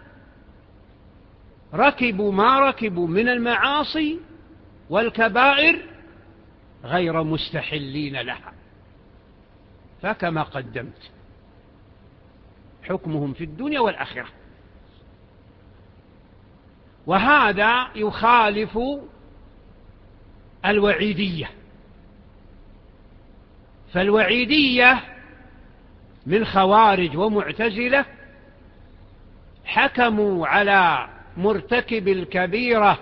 ركبوا ما ركبوا من المعاصي والكبائر غير مستحلين لها. فكما قدمت حكمهم في الدنيا والآخرة. وهذا يخالف الوعيدية. فالوعيدية من خوارج ومعتزلة حكموا على مرتكب الكبيرة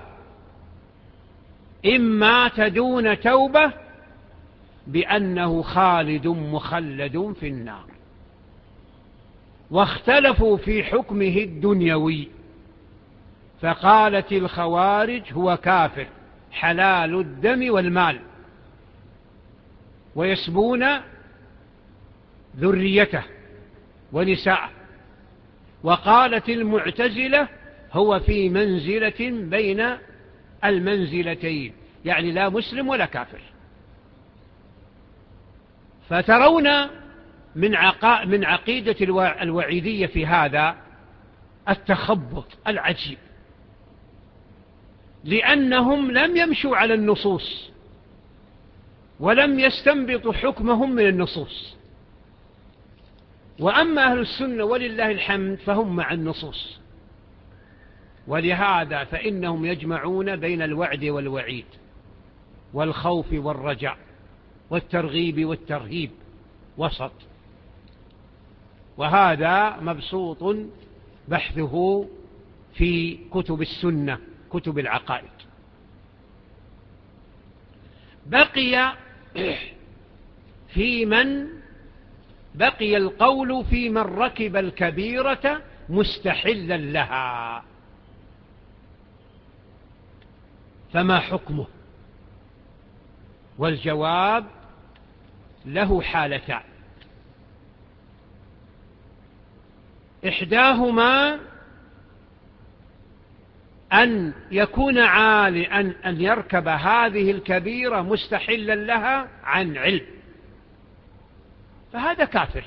إما دون توبة بأنه خالد مخلد في النار، واختلفوا في حكمه الدنيوي، فقالت الخوارج هو كافر حلال الدم والمال ويسبون ذريته ونساءه. وقالت المعتزلة هو في منزلة بين المنزلتين، يعني لا مسلم ولا كافر. فترون من عقا من عقيدة الوعيدية في هذا التخبط العجيب، لأنهم لم يمشوا على النصوص ولم يستنبطوا حكمهم من النصوص. وأما أهل السنة ولله الحمد فهم مع النصوص، ولهذا فإنهم يجمعون بين الوعد والوعيد والخوف والرجاء والترغيب والترهيب وسط، وهذا مبسوط بحثه في كتب السنة كتب العقائد. بقي في من بقي القول في من ركب الكبيرة مستحلا لها، فما حكمه؟ والجواب له حالتان: إحداهما أن يكون عالي أن, أن يركب هذه الكبيرة مستحلا لها عن علم، فهذا كافر.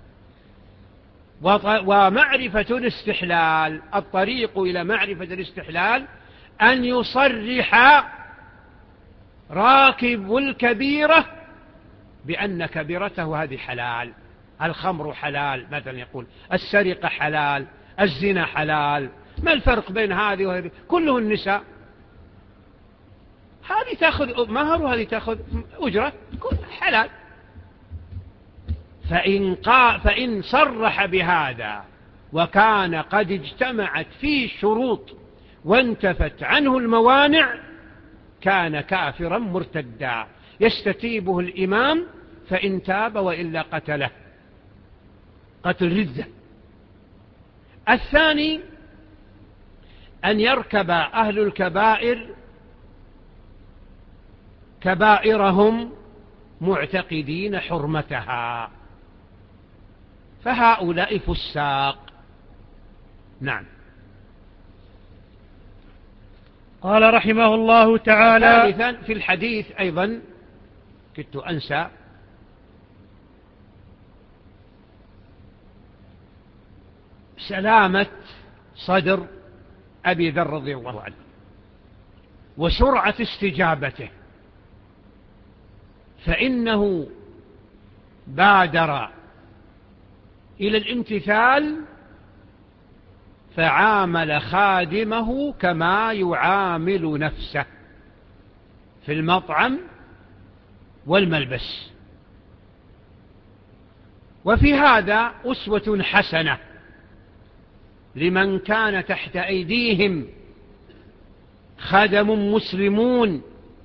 ومعرفة الاستحلال، الطريق إلى معرفة الاستحلال أن يصرح راكب الكبيرة بأن كبيرته هذه حلال، الخمر حلال مثلا، يقول السرقة حلال، الزنا حلال، ما الفرق بين هذه وهذه؟ كله النساء، هذه تأخذ مهر وهذه تأخذ أجرة، كل حلال. فإن, قا فإن صرح بهذا وكان قد اجتمعت فيه الشروط وانتفت عنه الموانع كان كافرا مرتدا يستتيبه الإمام فإن تاب وإلا قتله قتل ردة. الثاني أن يركب أهل الكبائر كبائرهم معتقدين حرمتها، فهؤلاء فساق. نعم. قال رحمه الله تعالى: ثالثا في الحديث أيضا كنت أنسى، سلامة صدر أبي ذر رضي الله عنه وسرعة استجابته، فإنه بادر إلى الامتثال فعامل خادمه كما يعامل نفسه في المطعم والملبس. وفي هذا أسوة حسنة لمن كان تحت أيديهم خدم مسلمون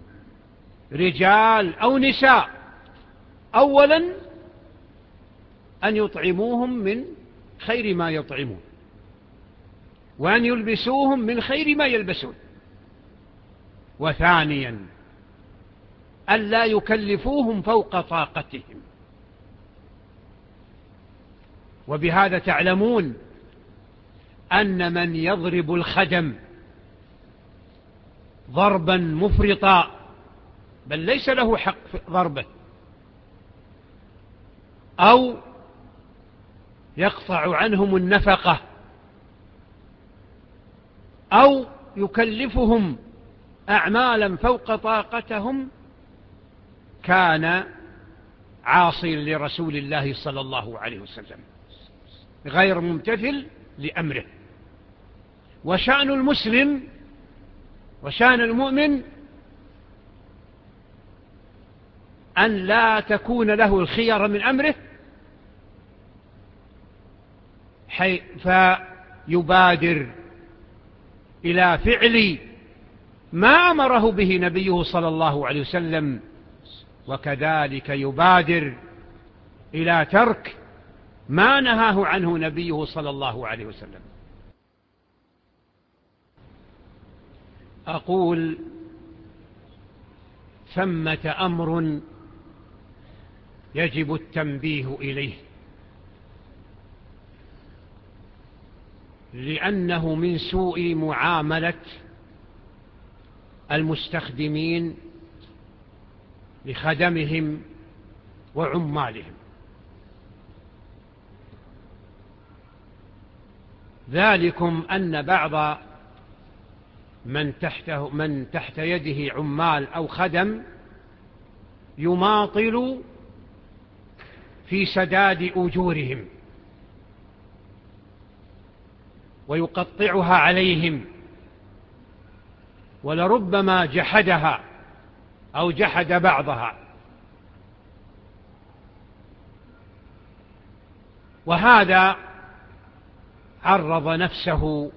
رجال أو نساء. أولا أن يطعموهم من خير ما يطعمون، وأن يلبسوهم من خير ما يلبسون، وثانيا أن لا يكلفوهم فوق طاقتهم. وبهذا تعلمون أن من يضرب الخدم ضربا مفرطا، بل ليس له حق في ضربه، أو يقطع عنهم النفقة، أو يكلفهم أعمالا فوق طاقتهم، كان عاصيا لرسول الله صلى الله عليه وسلم غير ممتثل لأمره. وشأن المسلم وشان المؤمن أن لا تكون له الخيار من أمره فيبادر إلى فعل ما أمره به نبيه صلى الله عليه وسلم، وكذلك يبادر إلى ترك ما نهاه عنه نبيه صلى الله عليه وسلم. أقول ثمة أمر يجب التنبيه إليه، لأنه من سوء معاملة المستخدمين لخدمهم وعمالهم. ذلكم أن بعض من تحته من تحت يده عمال أو خدم يماطل في سداد أجورهم ويقطعها عليهم، ولربما جحدها أو جحد بعضها، وهذا عرض نفسه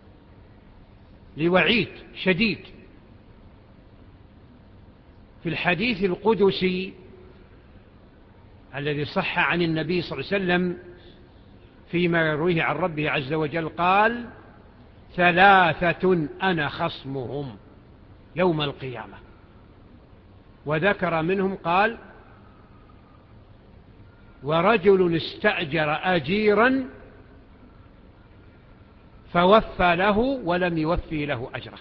لوعيد شديد. في الحديث القدسي الذي صح عن النبي صلى الله عليه وسلم فيما يرويه عن ربه عز وجل قال: ثلاثة أنا خصمهم يوم القيامة، وذكر منهم قال: ورجل استأجر أجيرا فوفى له ولم يوفي له أجره.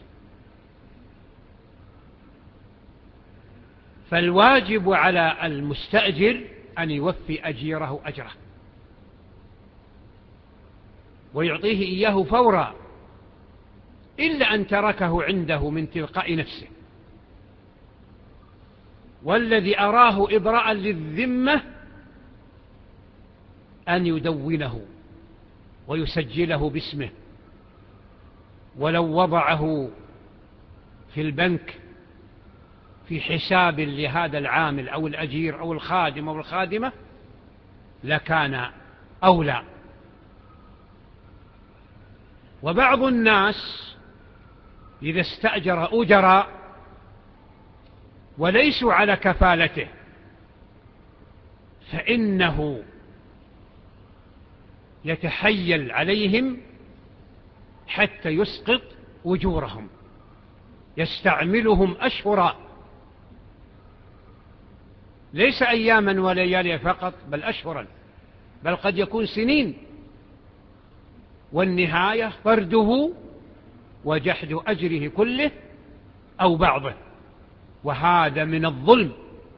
فالواجب على المستأجر أن يوفي أجيره أجره ويعطيه إياه فورا، إلا أن تركه عنده من تلقاء نفسه. والذي أراه إبراء للذمة أن يدونه ويسجله باسمه، ولو وضعه في البنك في حساب لهذا العامل أو الأجير أو الخادم أو الخادمة لكان أولى. وبعض الناس إذا استأجر أجراء وليسوا على كفالته فإنه يتحيل عليهم حتى يسقط أجورهم، يستعملهم أشهرا، ليس أياما وليالي فقط، بل أشهرا، بل قد يكون سنين، والنهاية طرده وجحد أجره كله أو بعضه، وهذا من الظلم،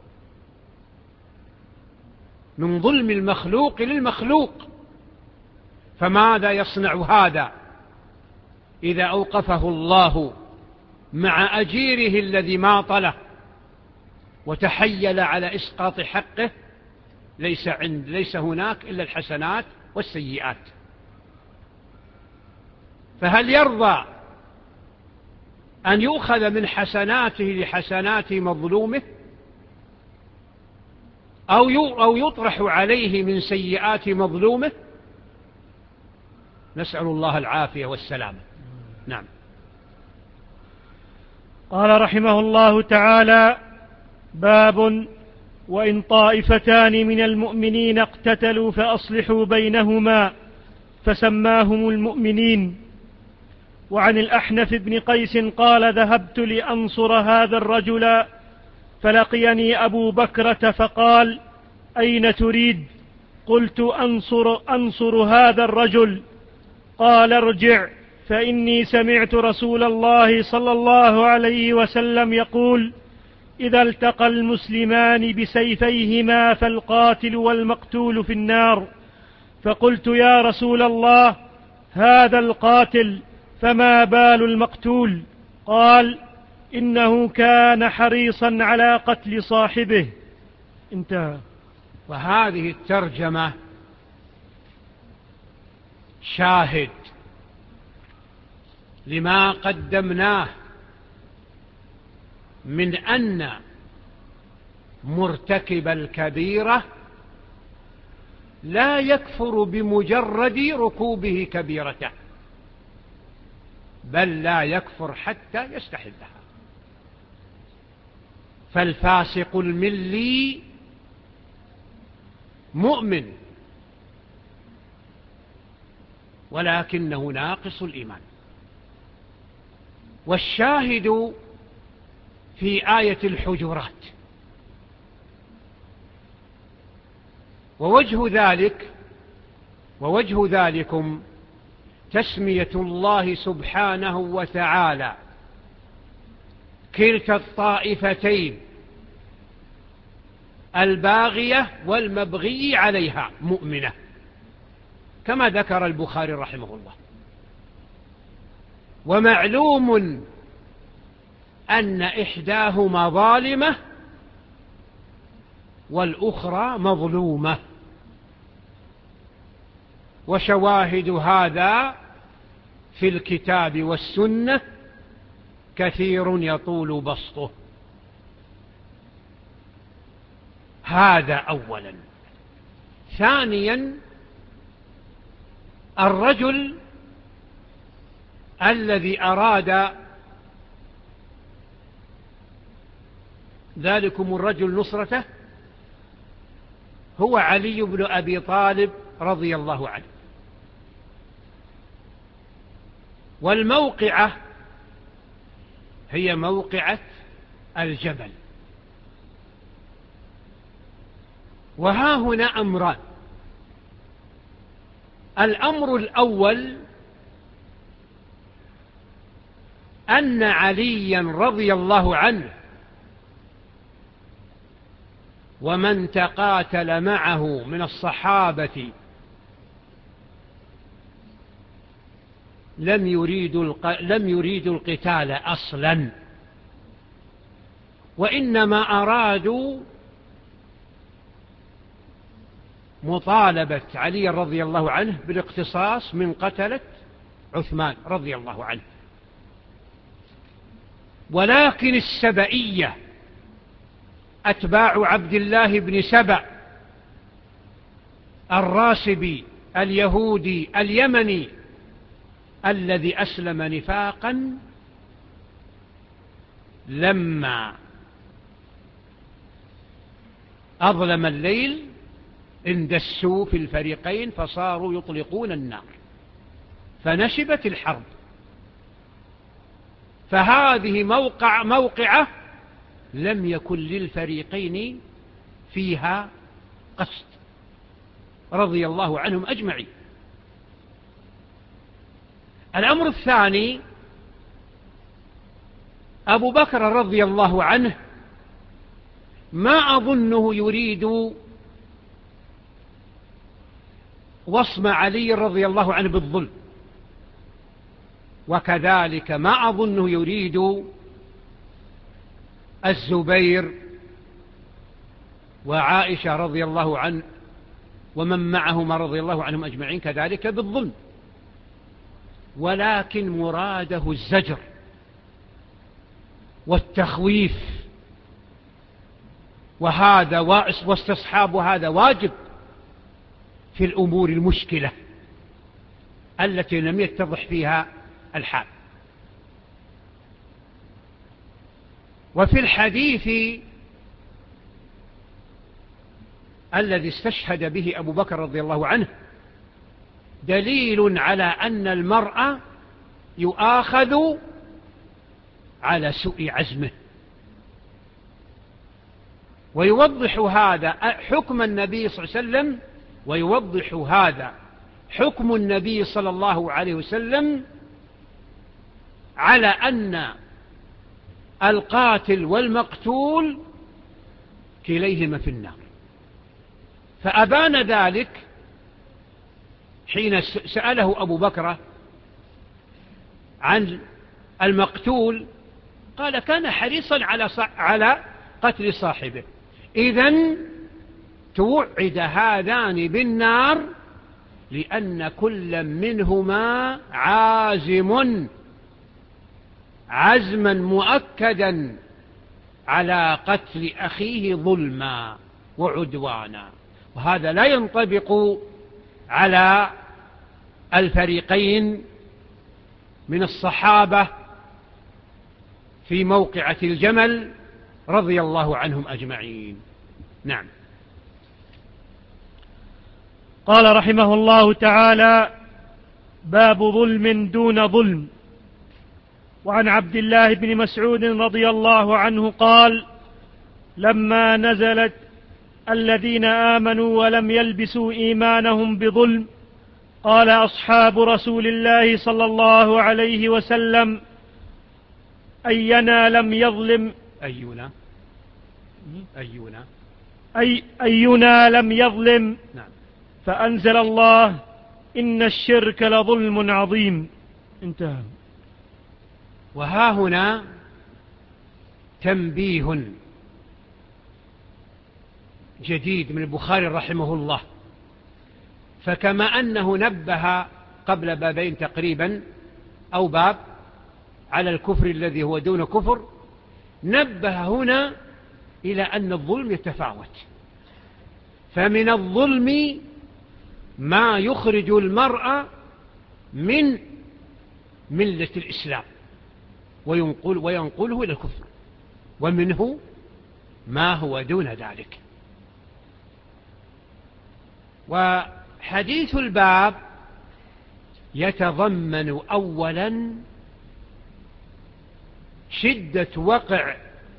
من ظلم المخلوق للمخلوق. فماذا يصنع هذا إذا أوقفه الله مع أجيره الذي ماطله وتحيل على إسقاط حقه؟ ليس عند ليس هناك إلا الحسنات والسيئات. فهل يرضى أن يؤخذ من حسناته لحسنات مظلومه، أو يطرح عليه من سيئات مظلومه؟ نسأل الله العافية والسلامة. نعم. قال رحمه الله تعالى: باب: وإن طائفتان من المؤمنين اقتتلوا فأصلحوا بينهما، فسماهم المؤمنين. وعن الأحنف بن قيس قال: ذهبت لأنصر هذا الرجل فلقيني أبو بكرة فقال: أين تريد؟ قلت: أنصر, أنصر هذا الرجل. قال: ارجع، فإني سمعت رسول الله صلى الله عليه وسلم يقول: إذا التقى المسلمان بسيفيهما فالقاتل والمقتول في النار. فقلت: يا رسول الله، هذا القاتل، فما بال المقتول؟ قال: إنه كان حريصا على قتل صاحبه. انتهى. وهذه الترجمة شاهد لما قدمناه من أن مرتكب الكبيرة لا يكفر بمجرد ركوبه كبيرته، بل لا يكفر حتى يستحلها. فالفاسق الملي مؤمن ولكنه ناقص الإيمان. والشاهد في آية الحجرات. ووجه ذلك ووجه ذلكم تسمية الله سبحانه وتعالى كلتا الطائفتين الباغية والمبغي عليها مؤمنة، كما ذكر البخاري رحمه الله. ومعلوم أن إحداهما ظالمة والأخرى مظلومة، وشواهد هذا في الكتاب والسنة كثير يطول بسطه. هذا أولا. ثانيا، الرجل الذي أراد ذلكم الرجل نصرته هو علي بن أبي طالب رضي الله عنه. والموقعة هي موقعة الجبل. وها هنا أمران. الأمر الأول أن عليا رضي الله عنه ومن تقاتل معه من الصحابة لم يريدوا الق... لم يريدوا القتال أصلا، وإنما أرادوا مطالبة علي رضي الله عنه بالاقتصاص من قتلة عثمان رضي الله عنه. ولكن السبئية أتباع عبد الله بن سبأ الراسبي اليهودي اليمني الذي أسلم نفاقا، لما أظلم الليل اندسوا في الفريقين فصاروا يطلقون النار فنشبت الحرب. فهذه موقع موقعة لم يكن للفريقين فيها قصد رضي الله عنهم أجمعين. الأمر الثاني، أبو بكر رضي الله عنه ما أظنه يريد وصم علي رضي الله عنه بالظلم، وكذلك ما أظنه يريد الزبير وعائشة رضي الله عنه ومن معهما رضي الله عنهم أجمعين كذلك بالظلم، ولكن مراده الزجر والتخويف، وهذا واستصحاب هذا واجب في الأمور المشكلة التي لم يتضح فيها الحال. وفي الحديث الذي استشهد به أبو بكر رضي الله عنه دليل على أن المرء يؤاخذ على سوء عزمه. ويوضح هذا حكم النبي صلى الله عليه وسلم ويوضح هذا حكم النبي صلى الله عليه وسلم على أن القاتل والمقتول كليهما في النار. فأبان ذلك حين سأله أبو بكر عن المقتول قال كان حريصا على على قتل صاحبه. إذن توعد هذان بالنار لأن كل منهما عازم عزما مؤكدا على قتل أخيه ظلما وعدوانا، وهذا لا ينطبق على الفريقين من الصحابة في موقعة الجمل رضي الله عنهم أجمعين. نعم. قال رحمه الله تعالى: باب ظلم دون ظلم. وعن عبد الله بن مسعود رضي الله عنه قال: لما نزلت الذين آمنوا ولم يلبسوا إيمانهم بظلم قال أصحاب رسول الله صلى الله عليه وسلم: أينا لم يظلم أينا أينا أي أينا لم يظلم. نعم. فأنزل الله: إن الشرك لظلم عظيم. انتهى. وها هنا تنبيه جديد من البخاري رحمه الله، فكما أنه نبه قبل بابين تقريبا أو باب على الكفر الذي هو دون كفر، نبه هنا إلى أن الظلم يتفاوت، فمن الظلم ما يخرج المرء من ملة الإسلام وينقل وينقله إلى الكفر، ومنه ما هو دون ذلك. وحديث الباب يتضمن أولا شدة وقع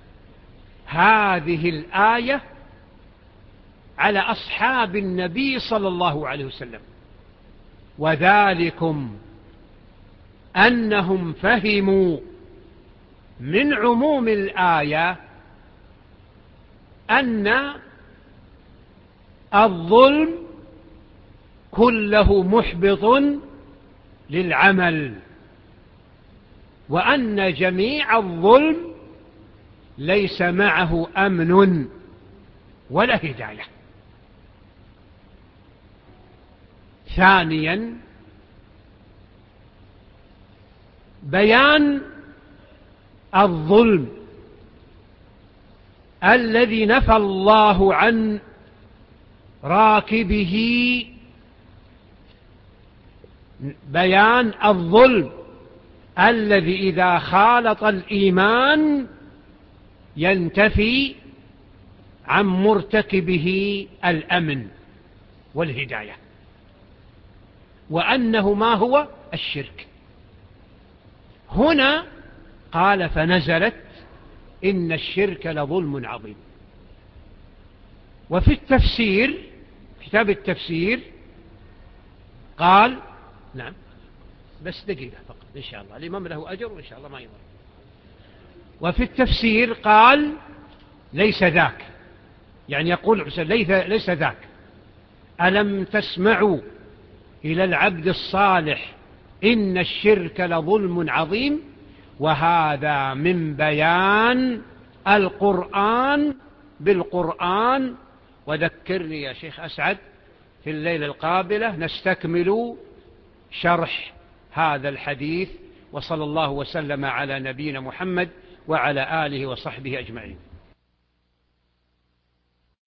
هذه الآية على أصحاب النبي صلى الله عليه وسلم، وذلكم أنهم فهموا من عموم الآية أن الظلم كله محبط للعمل، وأن جميع الظلم ليس معه أمن ولا هداية. ثانيا بيان الظلم الذي نفى الله عن راكبه، بيان الظلم الذي إذا خالط الإيمان ينتفي عن مرتكبه الأمن والهداية، وأنه ما هو الشرك. هنا قال: فنزلت إن الشرك لظلم عظيم. وفي التفسير، كتاب التفسير، قال: نعم بس دقيقة فقط إن شاء الله، الإمام له أجر وإن شاء الله ما يضر. وفي التفسير قال: ليس ذاك، يعني يقول ليس ذاك. ألم تسمعوا إلى العبد الصالح إن الشرك لظلم عظيم؟ وهذا من بيان القرآن بالقرآن. وذكرني يا شيخ أسعد في الليلة القابلة نستكمل شرح هذا الحديث، وصلى الله وسلم على نبينا محمد وعلى آله وصحبه أجمعين.